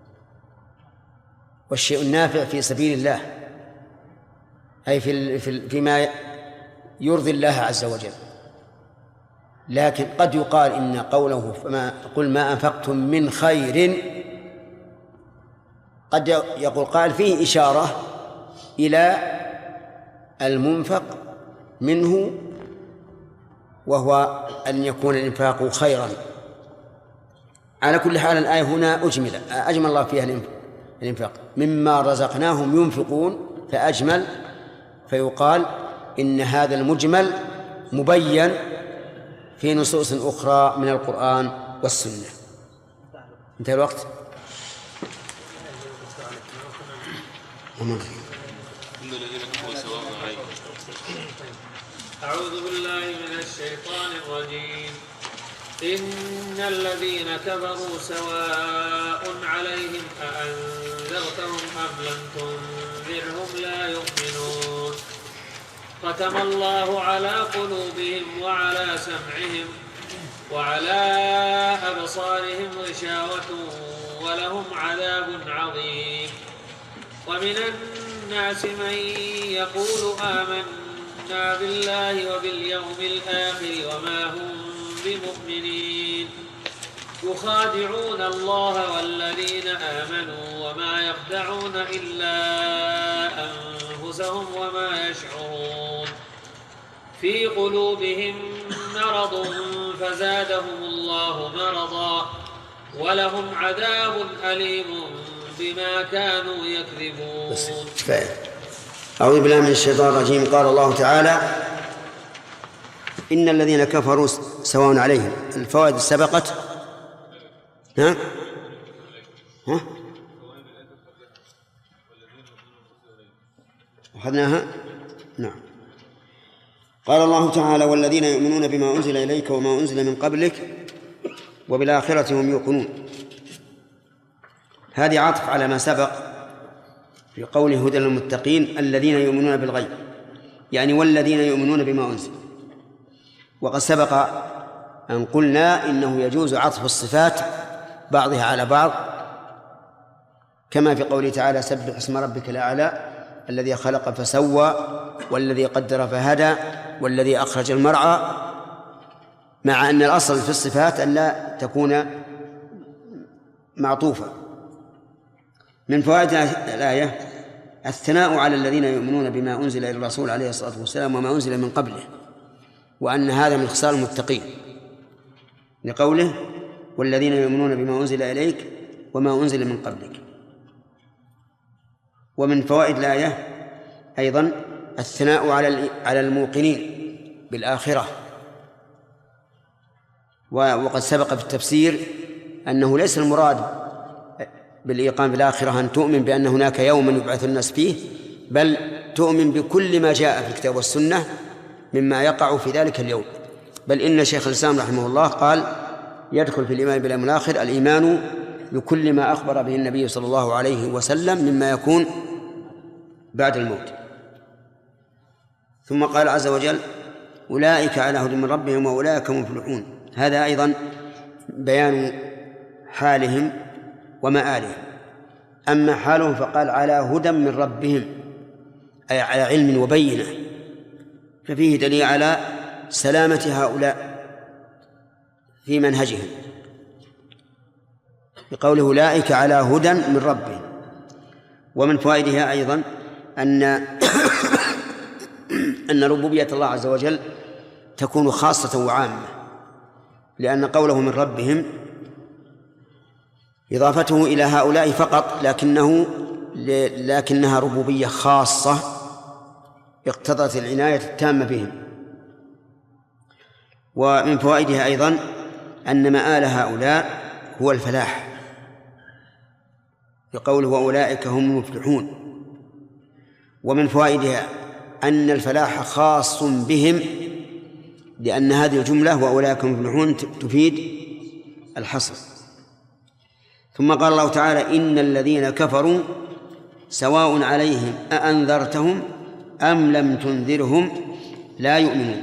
Speaker 1: والشيء النافع في سبيل الله أي في فيما يرضي الله عز وجل. لكن قد يقال إن قوله فما قل ما أنفقتم من خير، قد يقول قال فيه إشارة إلى المنفق منه، وهو أن يكون الإنفاق خيرا. على كل حال الآية هنا أجمل أجمل الله فيها الإنفاق، مما رزقناهم ينفقون، فأجمل، فيقال إن هذا المجمل مبين في نصوص أخرى من القرآن والسنة. انتهى الوقت.
Speaker 4: أعوذ بالله من الشيطان الرجيم. إن الذين كفروا سواء عليهم أأنذرتهم أم لم تنذرهم لا يؤمنون. ختم الله على قلوبهم وعلى سمعهم وعلى أبصارهم غشاوة ولهم عذاب عظيم. ومن الناس من يقول آمنا بالله وباليوم الآخر وما هم بمؤمنين، يخادعون الله والذين آمنوا وما يخدعون إلا أنفسهم وما يشعرون. في قلوبهم مرض فزادهم الله مرضا ولهم عذاب أليم بما كانوا يكذبون.
Speaker 1: أعوذ بالله من الشيطان الرجيم. قال الله تعالى إن الذين كفروا سواء عليهم. الفوائد سبقت، ها ها أخذناها. نعم. قال الله تعالى والذين يؤمنون بما أنزل إليك وما أنزل من قبلك وبالآخرة هم يوقنون. هذه عطف على ما سبق في قوله هدى للمتقين الذين يؤمنون بالغيب، يعني والذين يؤمنون بما أنزل. وقد سبق أن قلنا إنه يجوز عطف الصفات بعضها على بعض، كما في قوله تعالى سبح اسم ربك الأعلى الذي خلق فسوى والذي قدر فهدى والذي أخرج المرعى، مع أن الأصل في الصفات أن لا تكون معطوفة. من فوائد الآية الثناء على الذين يؤمنون بما أنزل إلى الرسول عليه الصلاة والسلام وما أنزل من قبله، وأن هذا من خصال المتقين، لقوله والذين يؤمنون بما أنزل إليك وما أنزل من قبلك. ومن فوائد الآية أيضا الثناء على على الموقنين بالآخرة. وقد سبق في التفسير أنه ليس المراد بالإيقان بالآخرة أن تؤمن بأن هناك يوما يبعث الناس فيه، بل تؤمن بكل ما جاء في الكتاب والسنة مما يقع في ذلك اليوم. بل إن شيخ الإسلام رحمه الله قال يدخل في الإيمان باليوم الآخر الإيمان بكل ما أخبر به النبي صلى الله عليه وسلم مما يكون بعد الموت. ثم قال عز وجل أولئك على هدى من ربهم وأولئك هم المفلحون. هذا أيضا بيان حالهم ومآلهم. أما حالهم فقال على هدى من ربهم، أي على علم وبينة، ففيه دليل على سلامة هؤلاء في منهجهم بقوله أولئك على هدى من ربهم. ومن فوائدها أيضا أن أن ربوبية الله عز وجل تكون خاصة وعامة، لأن قوله من ربهم إضافته إلى هؤلاء فقط، لكنه لكنها ربوبية خاصة اقتضت العناية التامة بهم. ومن فوائدها أيضا أن مآل هؤلاء هو الفلاح بقوله وأولئك هم المفلحون. ومن فوائدها أن الفلاح خاص بهم، لأن هذه الجملة وأولئك هم المفلحون تفيد الحصر. ثم قال الله تعالى إن الذين كفروا سواء عليهم أأنذرتهم أم لم تنذرهم لا يؤمنون.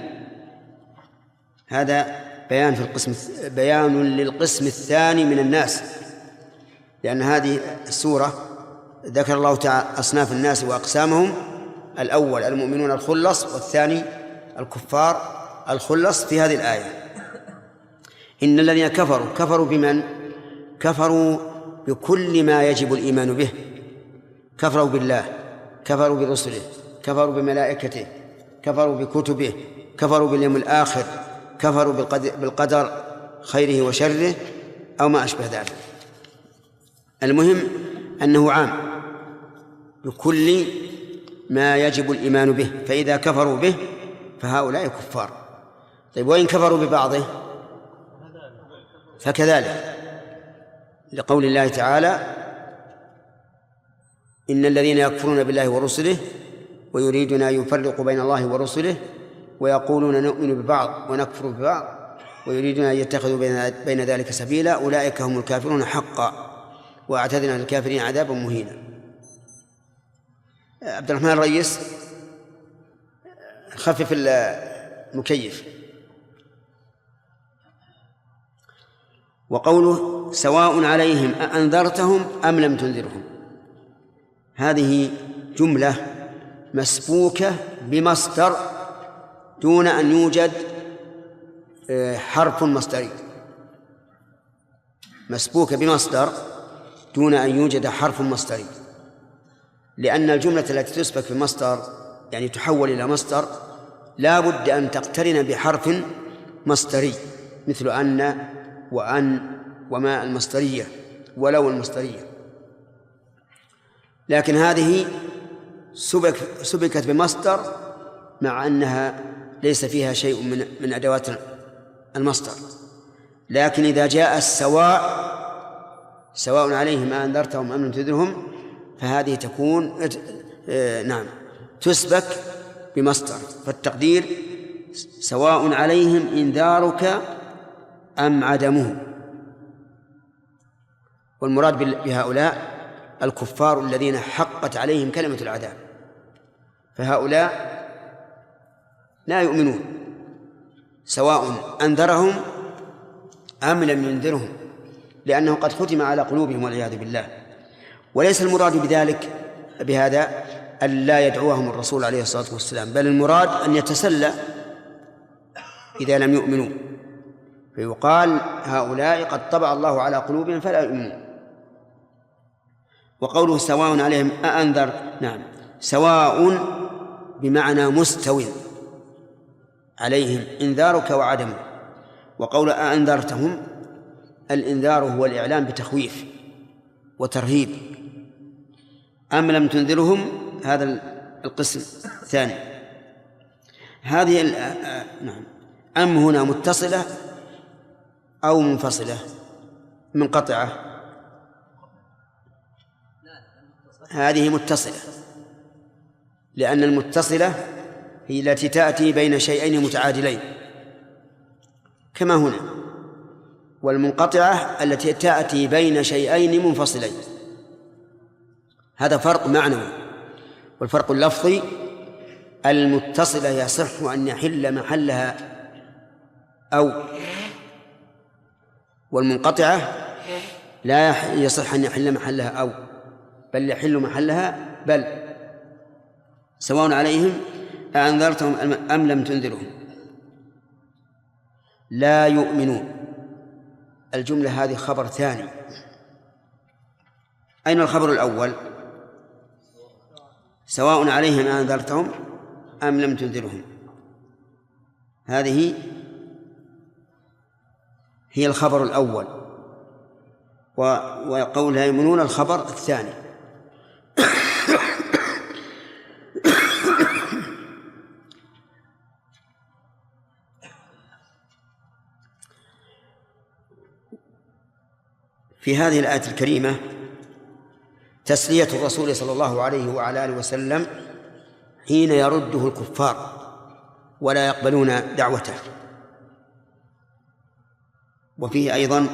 Speaker 1: هذا بيان في القسم بيان للقسم الثاني من الناس، لأن هذه السورة ذكر الله تعالى أصناف الناس وأقسامهم: الأول المؤمنون الخلص، والثاني الكفار الخلص في هذه الآية. إن الذين كفروا كفروا بمن؟ كفروا بكل ما يجب الإيمان به، كفروا بالله، كفروا برسله، كفروا بملائكته، كفروا بكتبه، كفروا باليوم الآخر، كفروا بالقدر خيره وشره أو ما أشبه ذلك. المهم أنه عام بكل ما يجب الإيمان به، فإذا كفروا به فهؤلاء كفار. طيب وإن كفروا ببعضه فكذلك، لقول الله تعالى إن الذين يكفرون بالله ورسله ويريدون أن يفرقوا بين الله ورسله ويقولون نؤمن ببعض ونكفر ببعض ويريدون أن يتخذوا بين ذلك سبيلا أولئك هم الكافرون حقا وأعتدنا للكافرين عذابا مهينا. عبد الرحمن الرئيس خفف المكيف. وقوله سواء عليهم أأنذرتهم أم لم تنذرهم، هذه جملة مسبوكة بمصدر دون أن يوجد حرف مصدري، مسبوكة بمصدر دون أن يوجد حرف مصدري، لأن الجملة التي تسبك بمصدر يعني تحول إلى مصدر لا بد أن تقترن بحرف مصدري، مثل أن وأن وما المصدرية ولو المصدرية. لكن هذه سبك سبكت بمصدر مع أنها ليس فيها شيء من من أدوات المصدر. لكن إذا جاء السواء سواء عليهم أنذرتهم أم لم تنذرهم فهذه تكون نعم تسبك بمصدر، فالتقدير سواء عليهم إنذارك أم عدمه. والمراد بهؤلاء الكفار الذين حقت عليهم كلمة العذاب، فهؤلاء لا يؤمنون سواء أنذرهم أم لم ينذرهم، لأنه قد ختم على قلوبهم والعياذ بالله. وليس المراد بذلك بهذا أن لا يدعوهم الرسول عليه الصلاة والسلام، بل المراد أن يتسلى إذا لم يؤمنوا، فيقال هؤلاء قد طبع الله على قلوبهم فلا يؤمنون. وقوله سواء عليهم أأنذر، نعم سواء بمعنى مستوٍ عليهم إنذارك وعدمه. وقول أأنذرتهم الإنذار هو الإعلام بتخويف وترهيب، أم لم تنذرهم هذا القسم الثاني. هذه نعم أم هنا متصلة أو منفصلة؟ منقطعة؟ هذه متصلة، لأن المتصلة هي التي تأتي بين شيئين متعادلين كما هنا، والمنقطعة التي تأتي بين شيئين منفصلين. هذا فرق معنوي. والفرق اللفظي: المتصلة يصح أن يحل محلها أو، والمنقطعة لا يصح أن يحل محلها أو، بل يحل محلها بل، سواء عليهم أأنذرتهم أم لم تنذرهم لا يؤمنون. الجملة هذه خبر ثاني. أين الخبر الأول؟ سواء عليهم أأنذرتهم أم لم تنذرهم، هذه هي الخبر الأول، وقول لا يؤمنون الخبر الثاني. في هذه الآية الكريمة تسلية الرسول صلى الله عليه وعلى آله وسلم حين يرده الكفار ولا يقبلون دعوته. وفيه أيضا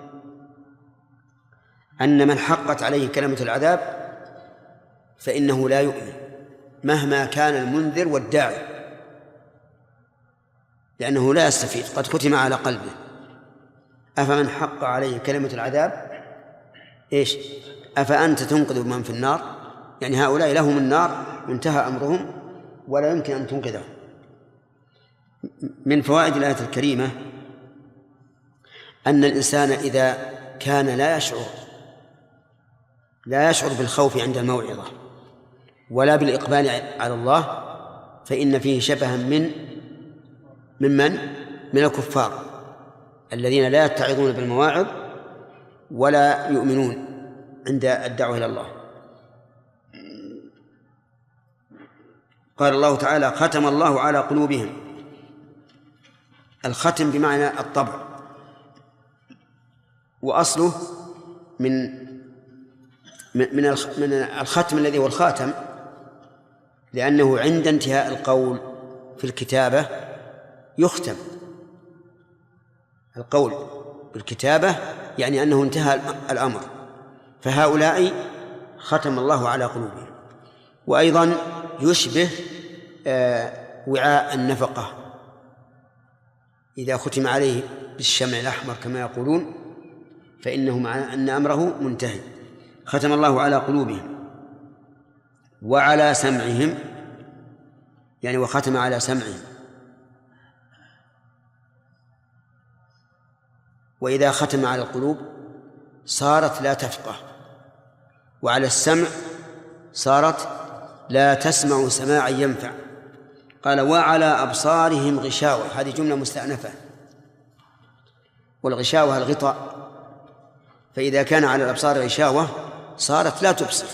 Speaker 1: أن من حقت عليه كلمة العذاب فإنه لا يؤمن مهما كان المنذر والداعي، لأنه لا يستفيد، قد ختم على قلبه. أفمن حق عليه كلمة العذاب إيش؟ أفأنت تنقذ من في النار؟ يعني هؤلاء لهم النار انتهى أمرهم ولا يمكن أن تنقذهم. من فوائد الآية الكريمة أن الإنسان إذا كان لا يشعر لا يشعر بالخوف عند الموعظة ولا بالإقبال على الله فإن فيه شبها من ممن من الكفار الذين لا يتعظون بالمواعظ ولا يؤمنون عند الدعوة إلى الله. قال الله تعالى: ختم الله على قلوبهم. الختم بمعنى الطبع، وأصله من من من الختم الذي هو الخاتم، لأنه عند انتهاء القول في الكتابة يختم. القول بالكتابة يعني أنه انتهى الأمر، فهؤلاء ختم الله على قلوبهم. وأيضا يشبه وعاء النفقة إذا ختم عليه بالشمع الأحمر كما يقولون فإنه معنى أن أمره منتهي. ختم الله على قلوبهم وعلى سمعهم، يعني وختم على سمعهم. وإذا ختم على القلوب صارت لا تفقه، وعلى السمع صارت لا تسمع سماعا ينفع. قال: وعلى أبصارهم غشاوة. هذه جملة مستأنفة، والغشاوة الغطاء، فإذا كان على الأبصار غشاوة صارت لا تبصر.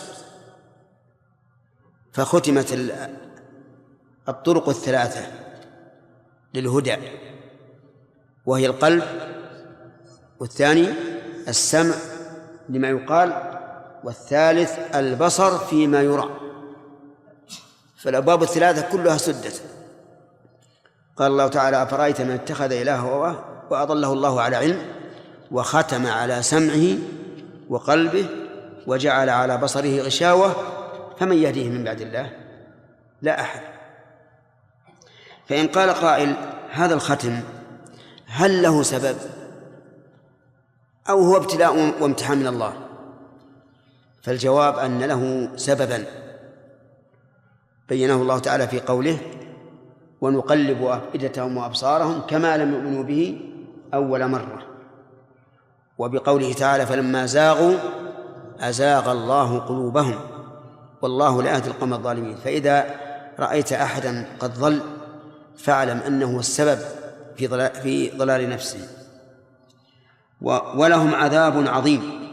Speaker 1: فختمت الطرق الثلاثة للهدى، وهي القلب، والثاني السمع لما يقال، والثالث البصر فيما يرى. فالأبواب الثلاثة كلها سدت. قال الله تعالى: أفرأيت من اتخذ إلهه هواه وأضله الله على علم وختم على سمعه وقلبه وجعل على بصره غشاوة فمن يهديه من بعد الله؟ لا أحد. فإن قال قائل: هذا الختم هل له سبب أو هو ابتلاء وامتحان من الله؟ فالجواب أن له سببا بينه الله تعالى في قوله: ونقلب أفئدتهم وأبصارهم كما لم يؤمنوا به أول مرة، وبقوله تعالى: فلما زاغوا أزاغ الله قلوبهم والله لا يهدي القوم الظالمين. فإذا رأيت أحدا قد ضل فاعلم أنه السبب في ضلال, في ضلال نفسه. ولهم عذاب عظيم.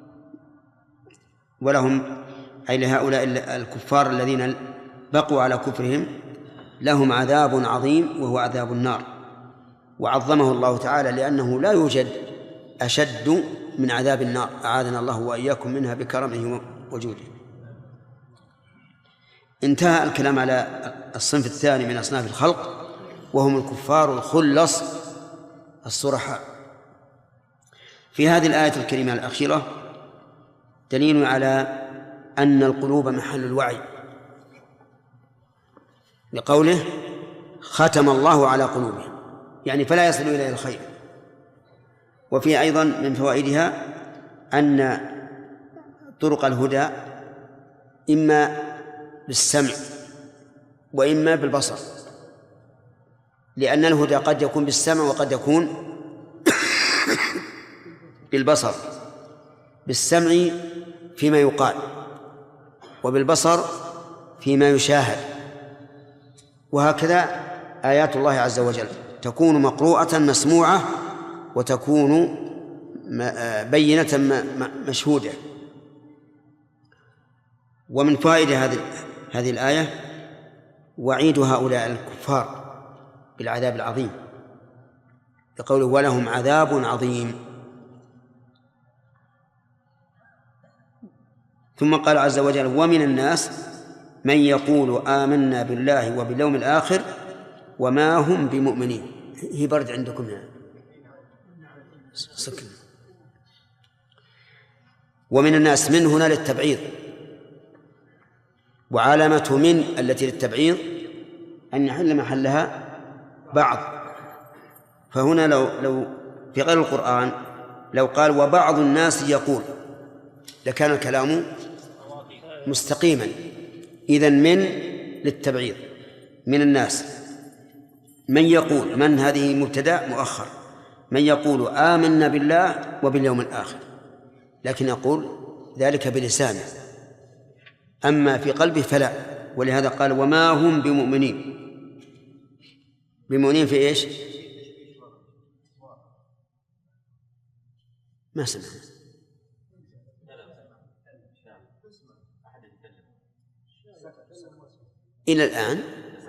Speaker 1: ولهم أي لهؤلاء الكفار الذين بقوا على كفرهم لهم عذاب عظيم وهو عذاب النار. وعظمه الله تعالى لأنه لا يوجد أشد من عذاب النار، أعاذنا الله وإياكم منها بكرمه وجوده. انتهى الكلام على الصنف الثاني من أصناف الخلق، وهم الكفار الخلص الصرحاء. في هذه الآية الكريمة الأخيرة دليل على أن القلوب محل الوعي، لقوله ختم الله على قلوبهم، يعني فلا يصل إليه الخير. وفي أيضا من فوائدها أن طرق الهدى إما بالسمع وإما بالبصر، لأن الهدى قد يكون بالسمع وقد يكون بالبصر. بالسمع فيما يقال، وبالبصر فيما يشاهد. وهكذا آيات الله عز وجل تكون مقروءة مسموعة، وتكون بينة مشهودة. ومن فائدة هذه هذه الآية وعيد هؤلاء الكفار بالعذاب العظيم، يقول ولهم عذاب عظيم. ثم قال عز وجل ومن الناس من يقول آمنا بالله وباليوم الآخر وما هم بمؤمنين. هي برد عندكم يعني. سكن. ومن الناس من هنا للتبعيض، وعلامة من التي للتبعيض أن يحل محلها بعض. فهنا لو لو في غير القرآن لو قال وبعض الناس يقول لكان الكلام مستقيما. إذن من للتبعيض، من الناس من يقول، من هذه مبتدأ مؤخر، من يقول آمنا بالله وباليوم الآخر، لكن يقول ذلك بلسانه، أما في قلبه فلا. ولهذا قال وما هم بمؤمنين. بمؤمنين في إيش؟ ما سمع إلى الآن.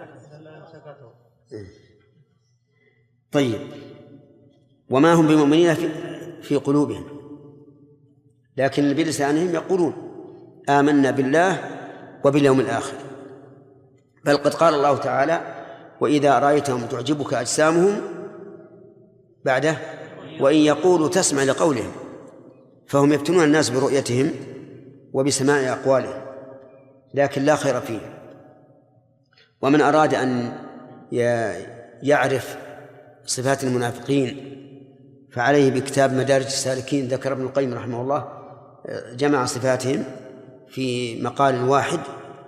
Speaker 1: طيب، وما هم بمؤمنين في, في قلوبهم، لكن بلسانهم يقولون آمنا بالله وباليوم الآخر. بل قد قال الله تعالى وإذا رأيتهم تعجبك أجسامهم بعده وإن يقولوا تسمع لقولهم. فهم يفتنون الناس برؤيتهم وبسماع أقوالهم، لكن لا خير فيه. ومن أراد أن يعرف صفات المنافقين فعليه بكتاب مدارج السالكين. ذكر ابن القيم رحمه الله جمع صفاتهم في مقال واحد،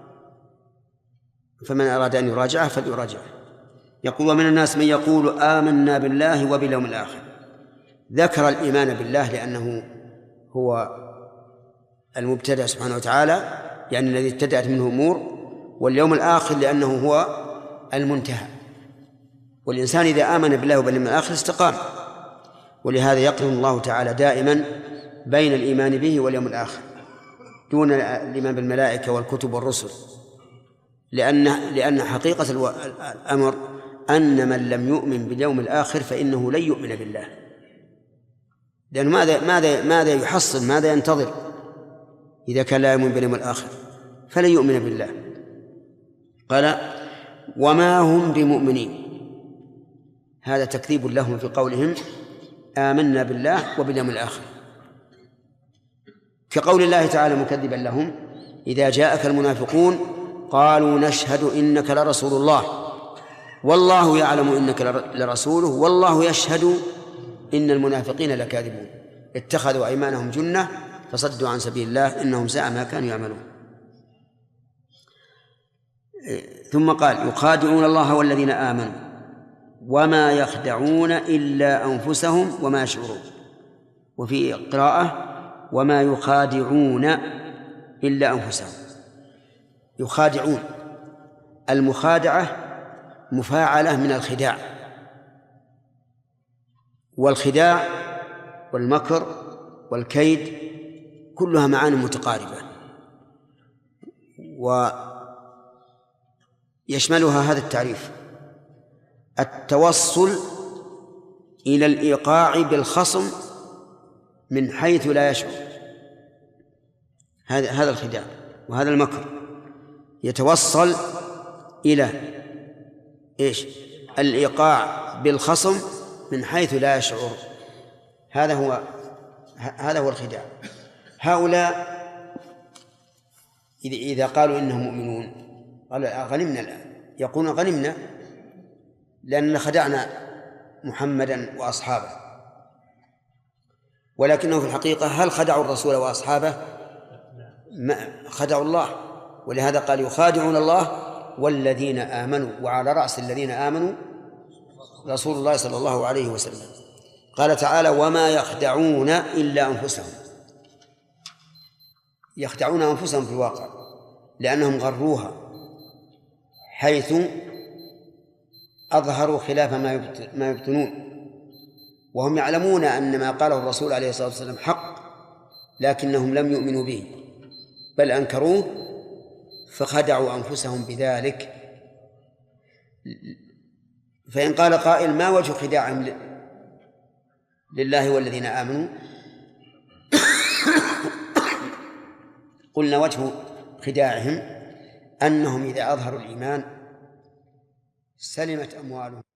Speaker 1: فمن أراد أن يراجعه فليراجعه. يقول ومن الناس من يقول آمنا بالله وباليوم الآخر. ذكر الإيمان بالله لأنه هو المبتدأ سبحانه وتعالى، يعني الذي ابتدأت منه أمور، واليوم الآخر لأنه هو المنتهى. والإنسان إذا آمن بالله وباليوم الآخر استقام. ولهذا يقرن الله تعالى دائما بين الإيمان به واليوم الآخر دون الإيمان بالملائكة والكتب والرسل، لأن لأن حقيقة الأمر أن من لم يؤمن باليوم الآخر فإنه لن يؤمن بالله. لأنه ماذا ماذا ماذا يحصل، ماذا ينتظر إذا كان لا يؤمن باليوم الآخر؟ فلن يؤمن بالله. قال وما هم بمؤمنين، هذا تكذيب لهم في قولهم آمنا بالله وباليوم الآخر، كقول الله تعالى مكذبا لهم إذا جاءك المنافقون قالوا نشهد إنك لرسول الله والله يعلم إنك لرسوله والله يشهد إن المنافقين لكاذبون اتخذوا أيمانهم جنة فصدوا عن سبيل الله إنهم ساء ما كانوا يعملون. ثم قال يخادعون الله والذين آمنوا وما يخدعون إلا أنفسهم وما يشعرون. وفي قراءة وما يخادعون إلا أنفسهم. يخادعون، المخادعة مفاعلة من الخداع، والخداع والمكر والكيد كلها معاني متقاربة، ويشملها هذا التعريف: التوصل إلى الإيقاع بالخصم من حيث لا يشعر. هذا هذا الخداع وهذا المكر يتوصل إلى إيش؟ الإيقاع بالخصم من حيث لا يشعر. هذا هو هذا هو الخداع. هؤلاء إذا قالوا إنهم مؤمنون قالوا غنمنا الآن، يقولون غنمنا لأننا خدعنا محمدا وأصحابه، ولكنه في الحقيقة هل خدعوا الرسول وأصحابه؟ ما خدعوا الله، ولهذا قال يخادعون الله والذين آمنوا، وعلى رأس الذين آمنوا رسول الله صلى الله عليه وسلم. قال تعالى وما يخدعون إلا أنفسهم، يخدعون أنفسهم في الواقع لأنهم غروها حيث أظهروا خلاف ما يبطنون، وهم يعلمون أن ما قاله الرسول عليه الصلاة والسلام حق، لكنهم لم يؤمنوا به بل أنكروه فخدعوا أنفسهم بذلك. فإن قال قائل ما وجه خداعهم لله والذين آمنوا؟ قلنا وجه خداعهم أنهم إذا أظهروا الإيمان سلمت أموالهم